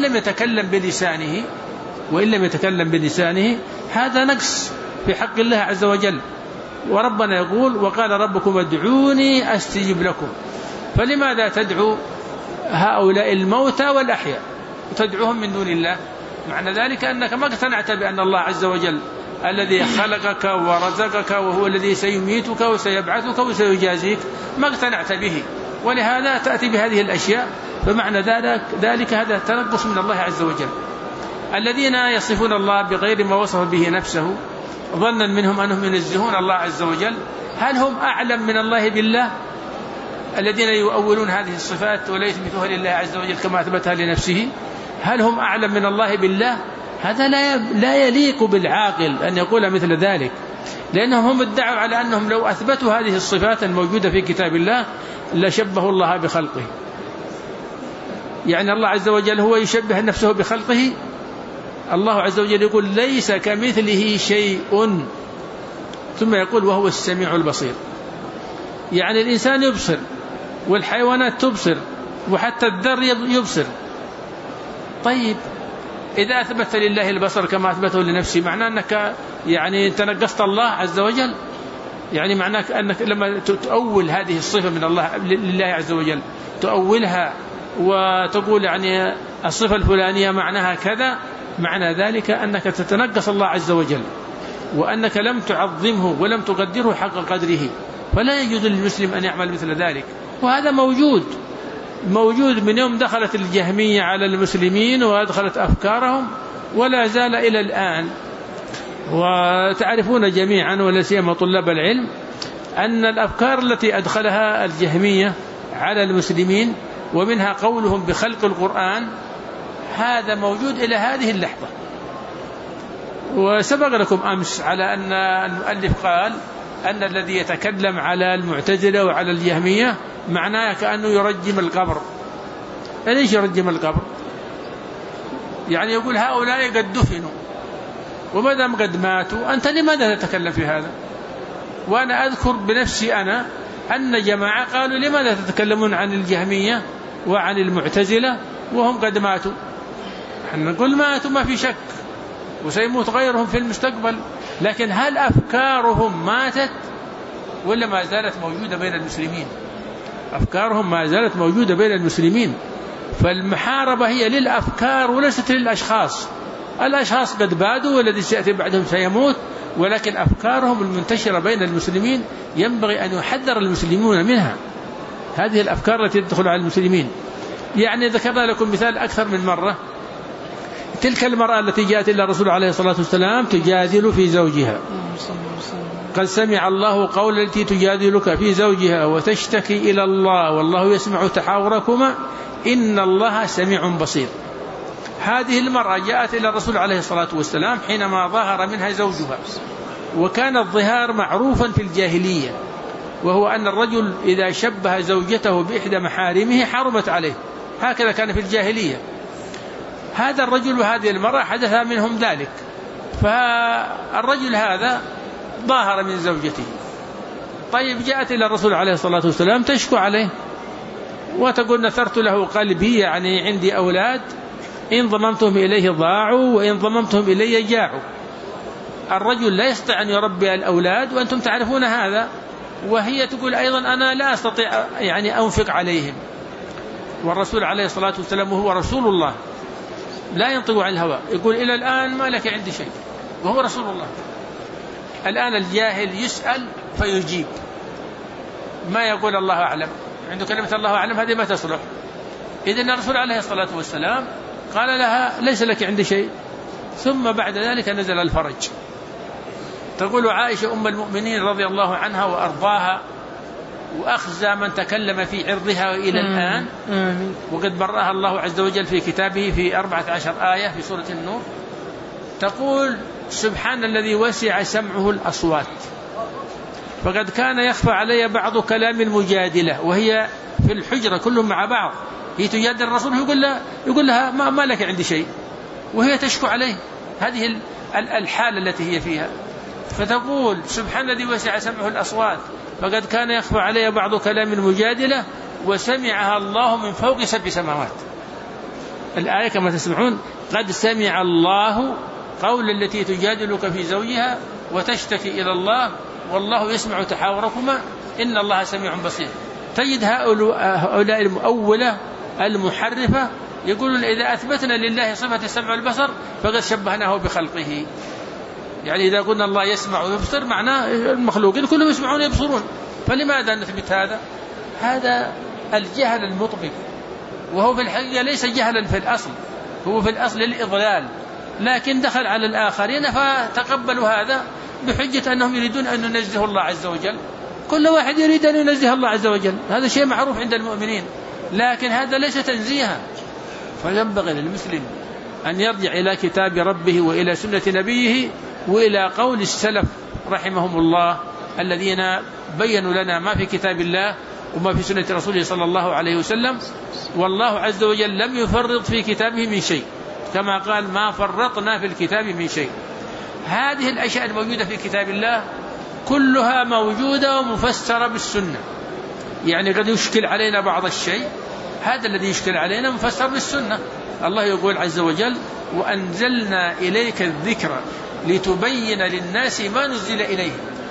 A: لم يتكلم بلسانه هذا نقص في حق الله عز وجل. وربنا يقول وقال ربكم ادعوني أستجب لكم. فلماذا تدعو هؤلاء الموتى والأحياء وتدعوهم من دون الله؟ معنى ذلك أنك ما اقتنعت بأن الله عز وجل الذي خلقك ورزقك وهو الذي سيميتك وسيبعثك وسيجازيك ما اقتنعت به، ولهذا تأتي بهذه الأشياء. فمعنى ذلك هذا تنقص من الله عز وجل. الذين يصفون الله بغير ما وصف به نفسه ظنا منهم أنهم ينزهون الله عز وجل، هل هم أعلم من الله بالله؟ الذين يؤولون هذه الصفات ولا يثبتوها لله عز وجل كما أثبتها لنفسه، هل هم أعلم من الله بالله؟ هذا لا يليق بالعاقل أن يقول مثل ذلك، لأنهم هم ادعوا على أنهم لو أثبتوا هذه الصفات الموجودة في كتاب الله لشبهوا الله بخلقه. يعني الله عز وجل هو يشبه نفسه بخلقه. الله عز وجل يقول ليس كمثله شيء، ثم يقول وهو السميع البصير. يعني الإنسان يبصر والحيوانات تبصر وحتى الذر يبصر. طيب إذا أثبت لله البصر كما أثبته لنفسه معناه أنك يعني تنقصت الله عز وجل. يعني معناه أنك لما تؤول هذه الصفة من الله لله عز وجل تؤولها وتقول يعني الصفة الفلانية معناها كذا، معنى ذلك أنك تتنقص الله عز وجل وأنك لم تعظمه ولم تقدره حق قدره. فلا يجوز للمسلم أن يعمل مثل ذلك. وهذا موجود من يوم دخلت الجهمية على المسلمين وأدخلت أفكارهم ولا زال إلى الآن. وتعرفون جميعا ولا سيما طلاب العلم أن الأفكار التي أدخلها الجهمية على المسلمين ومنها قولهم بخلق القرآن هذا موجود إلى هذه اللحظة. وسبق لكم أمس على أن المؤلف قال أن الذي يتكلم على المعتزلة وعلى الجهمية معناه كأنه يرجم القبر. ليش يرجم القبر؟ يعني يقول هؤلاء قد دفنوا وما دام قد ماتوا أنت لماذا تتكلم في هذا؟ وأنا أذكر بنفسي أنا أن جماعة قالوا لماذا تتكلمون عن الجهمية وعن المعتزلة وهم قد ماتوا؟ نحن نقول ماتوا ما في شك وسيموت غيرهم في المستقبل، لكن هل أفكارهم ماتت ولا ما زالت موجودة بين المسلمين؟ أفكارهم ما زالت موجودة بين المسلمين. فالمحاربة هي للأفكار وليست للأشخاص. الأشخاص قد بادوا والذي سيأتي بعدهم سيموت، ولكن أفكارهم المنتشرة بين المسلمين ينبغي أن يحذر المسلمون منها. هذه الأفكار التي تدخل على المسلمين. يعني ذكرنا لكم مثال أكثر من مرة. تلك المرأة التي جاءت إلى الرسول عليه الصلاة والسلام تجادل في زوجها، قد سمع الله قول التي تجادلك في زوجها وتشتكي إلى الله والله يسمع تحاوركما إن الله سميع بصير. هذه المرأة جاءت إلى الرسول عليه الصلاة والسلام حينما ظهر منها زوجها، وكان الظهار معروفا في الجاهلية، وهو أن الرجل إذا شبه زوجته بإحدى محارمه حرمت عليه. هكذا كان في الجاهلية. هذا الرجل وهذه المرأة حدث منهم ذلك، فالرجل هذا ظاهر من زوجته. طيب جاءت إلى الرسول عليه الصلاة والسلام تشكو عليه وتقول نثرت له قلبي، يعني عندي أولاد إن ضممتهم إليه ضاعوا وإن ضممتهم إلي جاعوا. الرجل لا يستطيع أن يربي الأولاد وأنتم تعرفون هذا، وهي تقول أيضا أنا لا أستطيع يعني أنفق عليهم. والرسول عليه الصلاة والسلام وهو رسول الله لا ينطق عن الهوى، يقول إلى الآن ما لك عندي شيء، وهو رسول الله. الآن الجاهل يسأل فيجيب، ما يقول الله أعلم، عنده كلمة الله أعلم هذه ما تصلح. إذن الرسول عليه الصلاة والسلام قال لها ليس لك عندي شيء. ثم بعد ذلك نزل الفرج. تقول عائشة أم المؤمنين رضي الله عنها وأرضاها وأخزى من تكلم في عرضها إلى الآن، وقد برأها الله عز وجل في كتابه في 14 آية في سورة النور. تقول سبحان الذي وسع سمعه الأصوات، فقد كان يخفى علي بعض كلام المجادلة وهي في الحجرة كلهم مع بعض، هي تجادل الرسول يقول لها ما لك عندي شيء، وهي تشكو عليه هذه الحالة التي هي فيها، فتقول سبحان الذي وسع سمعه الأصوات فقد كان يخفى علي بعض كلام المجادلة وسمعها الله من فوق 7 سماوات. الآية كما تسمعون قد سمع الله قول التي تجادلك في زوجها وتشتكي إلى الله والله يسمع تحاوركما إن الله سميع بصير. تجد هؤلاء المؤولة المحرفة يقولون إذا أثبتنا لله صفة السمع والبصر فقد شبهناه بخلقه، يعني إذا قلنا الله يسمع ويبصر معناه المخلوقين كلهم يسمعون ويبصرون، فلماذا نثبت هذا؟ هذا الجهل المطبق، وهو في الحقيقة ليس جهلا في الأصل، هو في الأصل الإضلال، لكن دخل على الآخرين فتقبلوا هذا بحجة أنهم يريدون أن ينزهوا الله عز وجل. كل واحد يريد أن ينزه الله عز وجل، هذا شيء معروف عند المؤمنين، لكن هذا ليس تنزيها. فينبغي للمسلم أن يرجع إلى كتاب ربه وإلى سنة نبيه وإلى قول السلف رحمهم الله الذين بيّنوا لنا ما في كتاب الله وما في سنة رسوله صلى الله عليه وسلم. والله عز وجل لم يفرط في كتابه من شيء، كما قال ما فرطنا في الكتاب من شيء. هذه الأشياء الموجودة في كتاب الله كلها موجودة ومفسرة بالسنة، يعني قد يشكل علينا بعض الشيء، هذا الذي يشكل علينا مفسر بالسنة. الله يقول عز وجل وأنزلنا إليك الذكر لتبين للناس ما نزل إليه،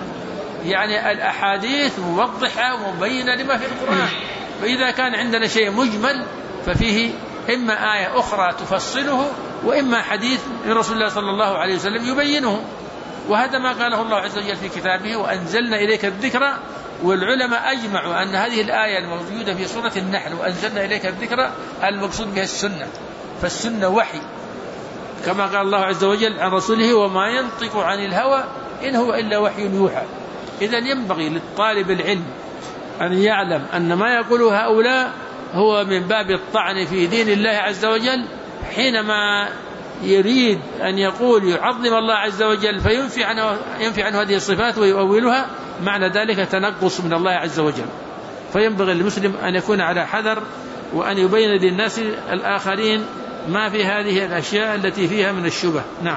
A: يعني الأحاديث موضحة ومبينة لما في القرآن. فإذا كان عندنا شيء مجمل ففيه إما آية أخرى تفصله وإما حديث من رسول الله صلى الله عليه وسلم يبينه، وهذا ما قاله الله عز وجل في كتابه وأنزلنا إليك الذكر. والعلماء أجمعوا أن هذه الآية الموجودة في سورة النحل وأنزلنا إليك الذكر المقصود بها السنة، فالسنة وحي كما قال الله عز وجل عن رسوله وما ينطق عن الهوى إن هو إلا وحي يوحى. إذن ينبغي للطالب العلم أن يعلم أن ما يقوله هؤلاء هو من باب الطعن في دين الله عز وجل، حينما يريد أن يقول يعظم الله عز وجل فينفي عنه هذه الصفات ويؤولها، معنى ذلك تنقص من الله عز وجل. فينبغي للمسلم أن يكون على حذر وأن يبين للناس الآخرين ما في هذه الأشياء التي فيها من الشبه. نعم.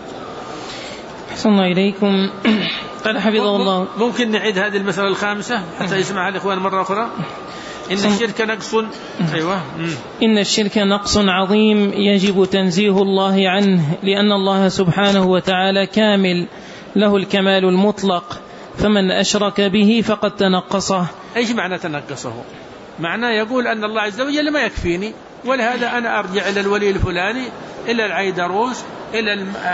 B: أحسن الله إليكم. قال حفظه الله.
A: ممكن نعيد هذه المسألة الخامسة حتى يسمعها الإخوان مرة أخرى. إن الشرك نقص. أيوة.
B: إن الشرك نقص عظيم يجب تنزيه الله عنه، لأن الله سبحانه وتعالى كامل له الكمال المطلق، فمن أشرك به فقد تنقصه.
A: إيش معنى تنقصه؟ معناه يقول أن الله عز وجل ما يكفيني، ولهذا أنا أرجع إلى الولي الفلاني، إلى العيدروس، إلى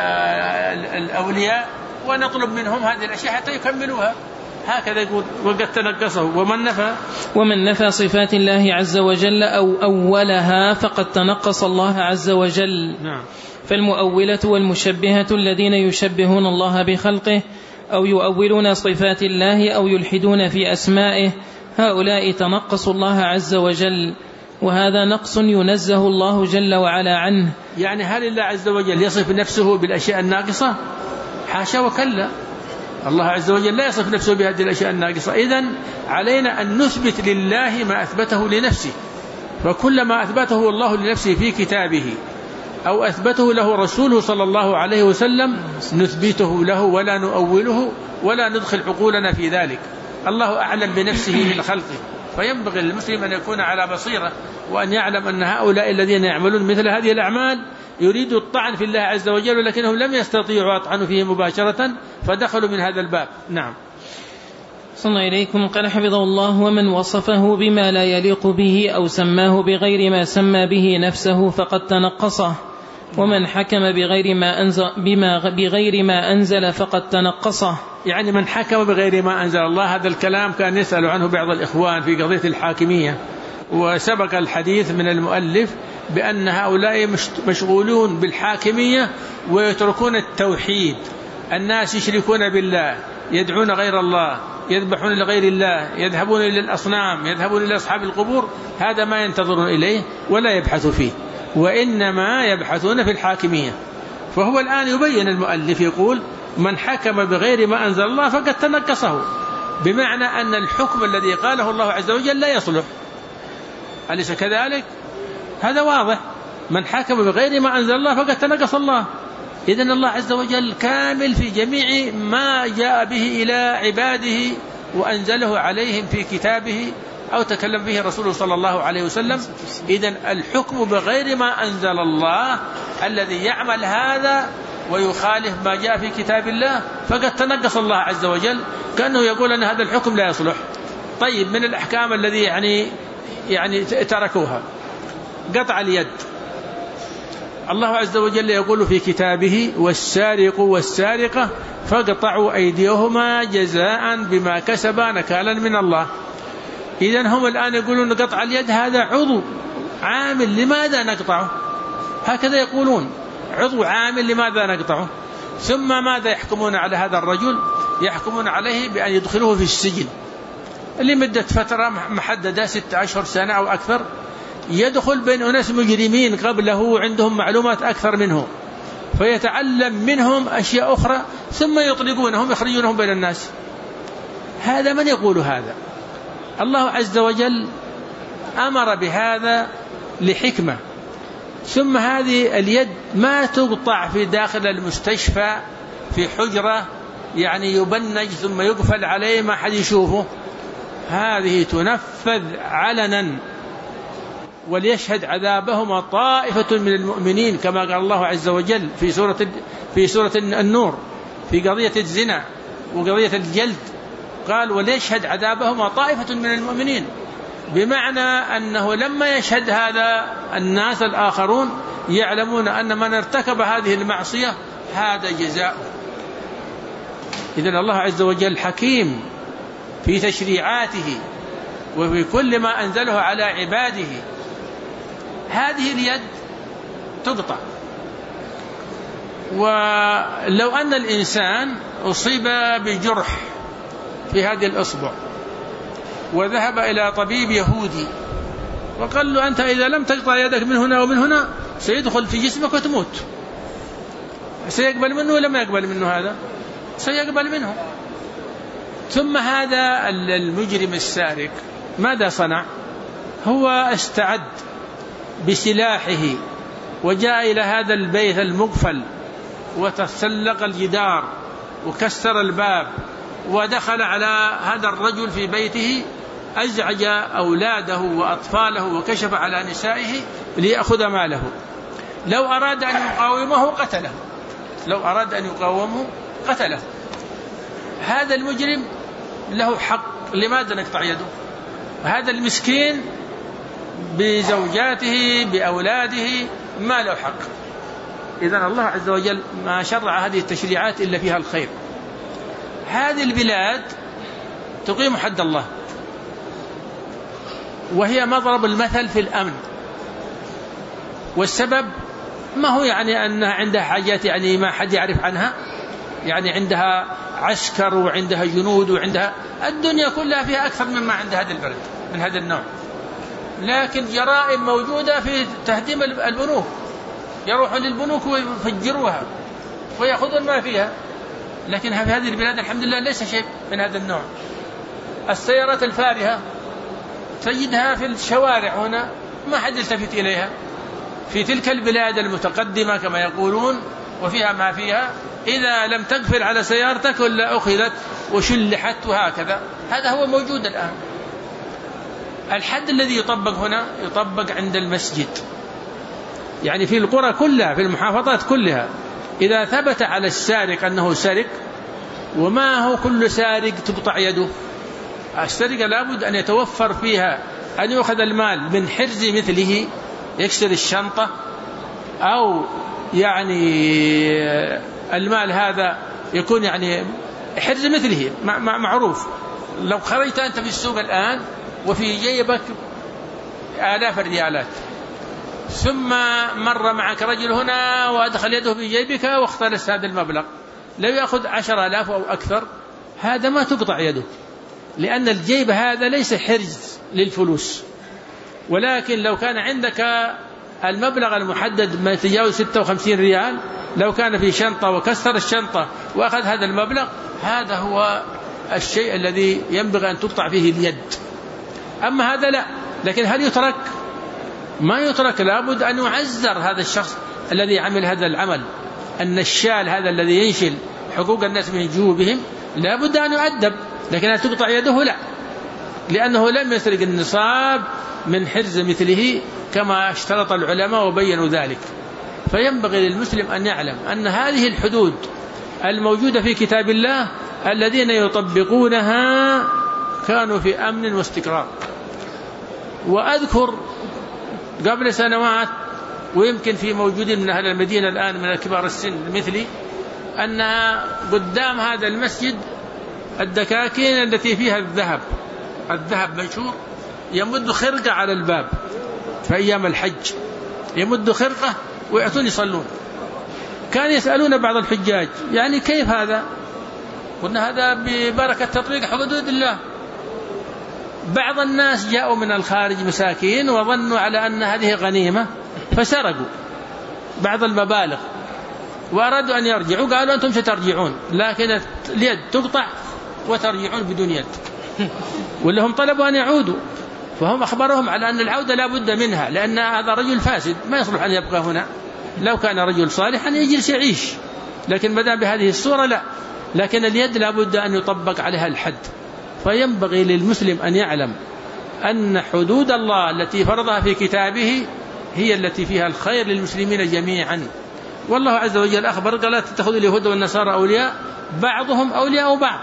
A: الأولياء، ونطلب منهم هذه الأشياء حتى يكملوها. هكذا يقول وقد تنقصه. ومن نفى صفات الله عز وجل أو أولها فقد تنقص الله عز وجل.
B: نعم. فالمؤولة والمشبهة الذين يشبهون الله بخلقه أو يؤولون صفات الله أو يلحدون في أسمائه، هؤلاء تنقصوا الله عز وجل، وهذا نقص ينزه الله جل وعلا عنه.
A: يعني هل الله عز وجل يصف نفسه بالأشياء الناقصة؟ حاشا وكلا، الله عز وجل لا يصف نفسه بهذه الأشياء الناقصة. إذن علينا أن نثبت لله ما أثبته لنفسه، فكل ما أثبته الله لنفسه في كتابه أو أثبته له رسوله صلى الله عليه وسلم نثبته له ولا نؤوله ولا ندخل عقولنا في ذلك. الله أعلم بنفسه من خلقه، فينبغي للمسلم أن يكون على بصيرة وأن يعلم أن هؤلاء الذين يعملون مثل هذه الأعمال يريدوا الطعن في الله عز وجل، ولكنهم لم يستطيعوا الطعن فيه مباشرة فدخلوا من هذا الباب. نعم.
B: صلى إليكم. قال حفظه الله الله: ومن وصفه بما لا يليق به أو سماه بغير ما سمى به نفسه فقد تنقصه، ومن حكم بغير ما أنزل فقد تنقصه.
A: يعني من حكم بغير ما أنزل الله، هذا الكلام كان يسأل عنه بعض الإخوان في قضية الحاكمية، وسبق الحديث من المؤلف بأن هؤلاء مشغولون بالحاكمية ويتركون التوحيد. الناس يشركون بالله، يدعون غير الله، يذبحون لغير الله، يذهبون إلى الأصنام، يذهبون إلى أصحاب القبور. هذا ما ينتظرون إليه ولا يبحثوا فيه، وإنما يبحثون في الحاكمية. فهو الآن يبين المؤلف يقول: من حكم بغير ما أنزل الله فقد تنقصه، بمعنى أن الحكم الذي قاله الله عز وجل لا يصلح. أليس كذلك؟ هذا واضح. من حكم بغير ما أنزل الله فقد تنقص الله. إذن الله عز وجل كامل في جميع ما جاء به إلى عباده وأنزله عليهم في كتابه أو تكلم به رسوله صلى الله عليه وسلم. إذن الحكم بغير ما أنزل الله الذي يعمل هذا ويخالف ما جاء في كتاب الله فقد تنقص الله عز وجل، كأنه يقول أن هذا الحكم لا يصلح. طيب، من الأحكام الذي يعني تركوها قطع اليد. الله عز وجل يقول في كتابه: والسارق والسارقة فاقطعوا أيديهما جزاء بما كسبا نكالا من الله. إذن هم الآن يقولون قطع اليد هذا عضو عامل، لماذا نقطعه؟ هكذا يقولون، عضو عامل لماذا نقطعه؟ ثم ماذا يحكمون على هذا الرجل؟ يحكمون عليه بأن يدخلوه في السجن لمدة فترة محددة 6 أشهر سنة أو أكثر، يدخل بين أناس مجرمين قبله عندهم معلومات أكثر منه، فيتعلم منهم أشياء أخرى ثم يطلقونهم يخرجونهم بين الناس. هذا من يقول هذا؟ الله عز وجل أمر بهذا لحكمة. ثم هذه اليد ما تقطع في داخل المستشفى في حجرة يعني يبنج ثم يقفل عليه ما حد يشوفه، هذه تنفذ علنا، وليشهد عذابهما طائفة من المؤمنين كما قال الله عز وجل في سورة النور في قضية الزنا وقضية الجلد، قال: وليشهد عذابهما طائفة من المؤمنين، بمعنى أنه لما يشهد هذا الناس الآخرون يعلمون أن من ارتكب هذه المعصية هذا جزاؤه. إذن الله عز وجل حكيم في تشريعاته وفي كل ما أنزله على عباده. هذه اليد تقطع. ولو أن الإنسان أصيب بجرح في هذه الأصبع وذهب إلى طبيب يهودي وقال له: أنت إذا لم تقطع يدك من هنا ومن هنا سيدخل في جسمك وتموت، سيقبل منه ولا ما يقبل منه؟ هذا سيقبل منه. ثم هذا المجرم السارق ماذا صنع؟ هو استعد بسلاحه وجاء إلى هذا البيت المقفل وتسلق الجدار وكسر الباب ودخل على هذا الرجل في بيته، أزعج أولاده وأطفاله وكشف على نسائه ليأخذ ماله. لو أراد أن يقاومه قتله، لو أراد أن يقاومه قتله. هذا المجرم له حق، لماذا نقطع يده؟ هذا المسكين بزوجاته بأولاده ما له حق. إذن الله عز وجل ما شرع هذه التشريعات إلا فيها الخير. هذه البلاد تقيم حد الله، وهي مضرب المثل في الأمن، والسبب ما هو يعني أنها عندها حاجات يعني ما حد يعرف عنها، يعني عندها عسكر وعندها جنود وعندها الدنيا كلها فيها أكثر مما عند هذا البلد من هذا النوع، لكن جرائم موجودة في تهديم البنوك، يروحون للبنوك ويفجروها ويأخذون ما فيها. لكن في هذه البلاد الحمد لله ليس شيء من هذا النوع. السيارات الفارهة تجدها في الشوارع هنا ما حد يلتفت إليها. في تلك البلاد المتقدمة كما يقولون وفيها ما فيها، إذا لم تقفل على سيارتك ولا أخذت وشلحت وهكذا. هذا هو موجود الآن. الحد الذي يطبق هنا يطبق عند المسجد، يعني في القرى كلها في المحافظات كلها. إذا ثبت على السارق أنه سارق، وما هو كل سارق تقطع يده، السرقة لابد أن يتوفر فيها أن يأخذ المال من حرز مثله يكسر الشنطة، أو يعني المال هذا يكون يعني حرز مثله معروف. لو خرجت أنت في السوق الآن وفي جيبك آلاف الريالات، ثم مر معك رجل هنا وأدخل يده في جيبك واختلس هذا المبلغ، لو يأخذ 10,000 أو أكثر، هذا ما تقطع يده، لأن الجيب هذا ليس حرز للفلوس. ولكن لو كان عندك المبلغ المحدد ما يتجاوز 56 ريال، لو كان في شنطة وكسر الشنطة وأخذ هذا المبلغ، هذا هو الشيء الذي ينبغي أن تقطع فيه اليد. أما هذا لا. لكن هل يترك؟ ما يترك، لابد أن يعزر هذا الشخص الذي عمل هذا العمل. النشال هذا الذي ينشل حقوق الناس من جيوبهم لابد أن يؤدب، لكن أن تقطع يده لا، لأنه لم يسرق النصاب من حرز مثله كما اشترط العلماء وبينوا ذلك. فينبغي للمسلم أن يعلم أن هذه الحدود الموجودة في كتاب الله الذين يطبقونها كانوا في أمن واستقرار. وأذكر قبل سنوات، ويمكن في موجودين من أهل المدينة الآن من كبار السن مثلي، أن قدام هذا المسجد الدكاكين التي فيها الذهب منشور، يمد خرقة على الباب في أيام الحج، يمد خرقة ويأتون يصلون. كان يسألون بعض الحجاج يعني كيف هذا؟ قلنا هذا ببركة تطبيق حدود الله. بعض الناس جاءوا من الخارج مساكين وظنوا على أن هذه غنيمة فسرقوا بعض المبالغ وأرادوا أن يرجعوا، قالوا أنتم سترجعون لكن اليد تقطع وترجعون بدون يد، ولا هم طلبوا أن يعودوا، فهم أخبرهم على أن العودة لا بد منها، لأن هذا رجل فاسد ما يصلح أن يبقى هنا. لو كان رجل صالحا يجلس يعيش، لكن ما دام بهذه الصورة لا. لكن اليد لا بد أن يطبق عليها الحد. فينبغي للمسلم أن يعلم أن حدود الله التي فرضها في كتابه هي التي فيها الخير للمسلمين جميعا. والله عز وجل أخبر قال لا تتخذوا اليهود والنصارى أولياء بعضهم أولياء بعض.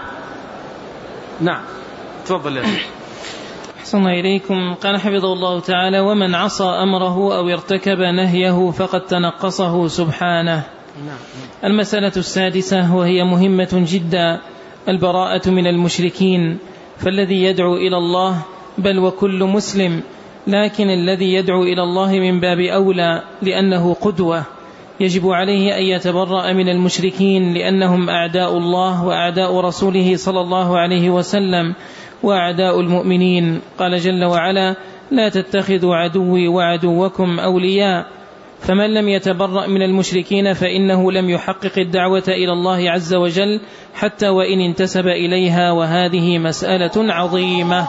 A: نعم تفضل.
B: أحسن إليكم. قال حفظه الله تعالى: ومن عصى أمره أو ارتكب نهيه فقد تنقصه سبحانه. المسألة السادسة وهي مهمة جدا: البراءة من المشركين. فالذي يدعو إلى الله بل وكل مسلم، لكن الذي يدعو إلى الله من باب أولى لأنه قدوة، يجب عليه أن يتبرأ من المشركين لأنهم أعداء الله وأعداء رسوله صلى الله عليه وسلم وأعداء المؤمنين. قال جل وعلا: لا تتخذوا عدوي وعدوكم أولياء. فمن لم يتبرأ من المشركين فإنه لم يحقق الدعوة إلى الله عز وجل حتى وإن انتسب إليها، وهذه مسألة عظيمة.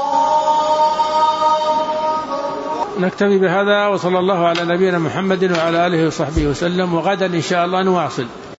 A: نكتفي بهذا، وصلى الله على نبينا محمد وعلى آله وصحبه وسلم، وغدا إن شاء الله نواصل.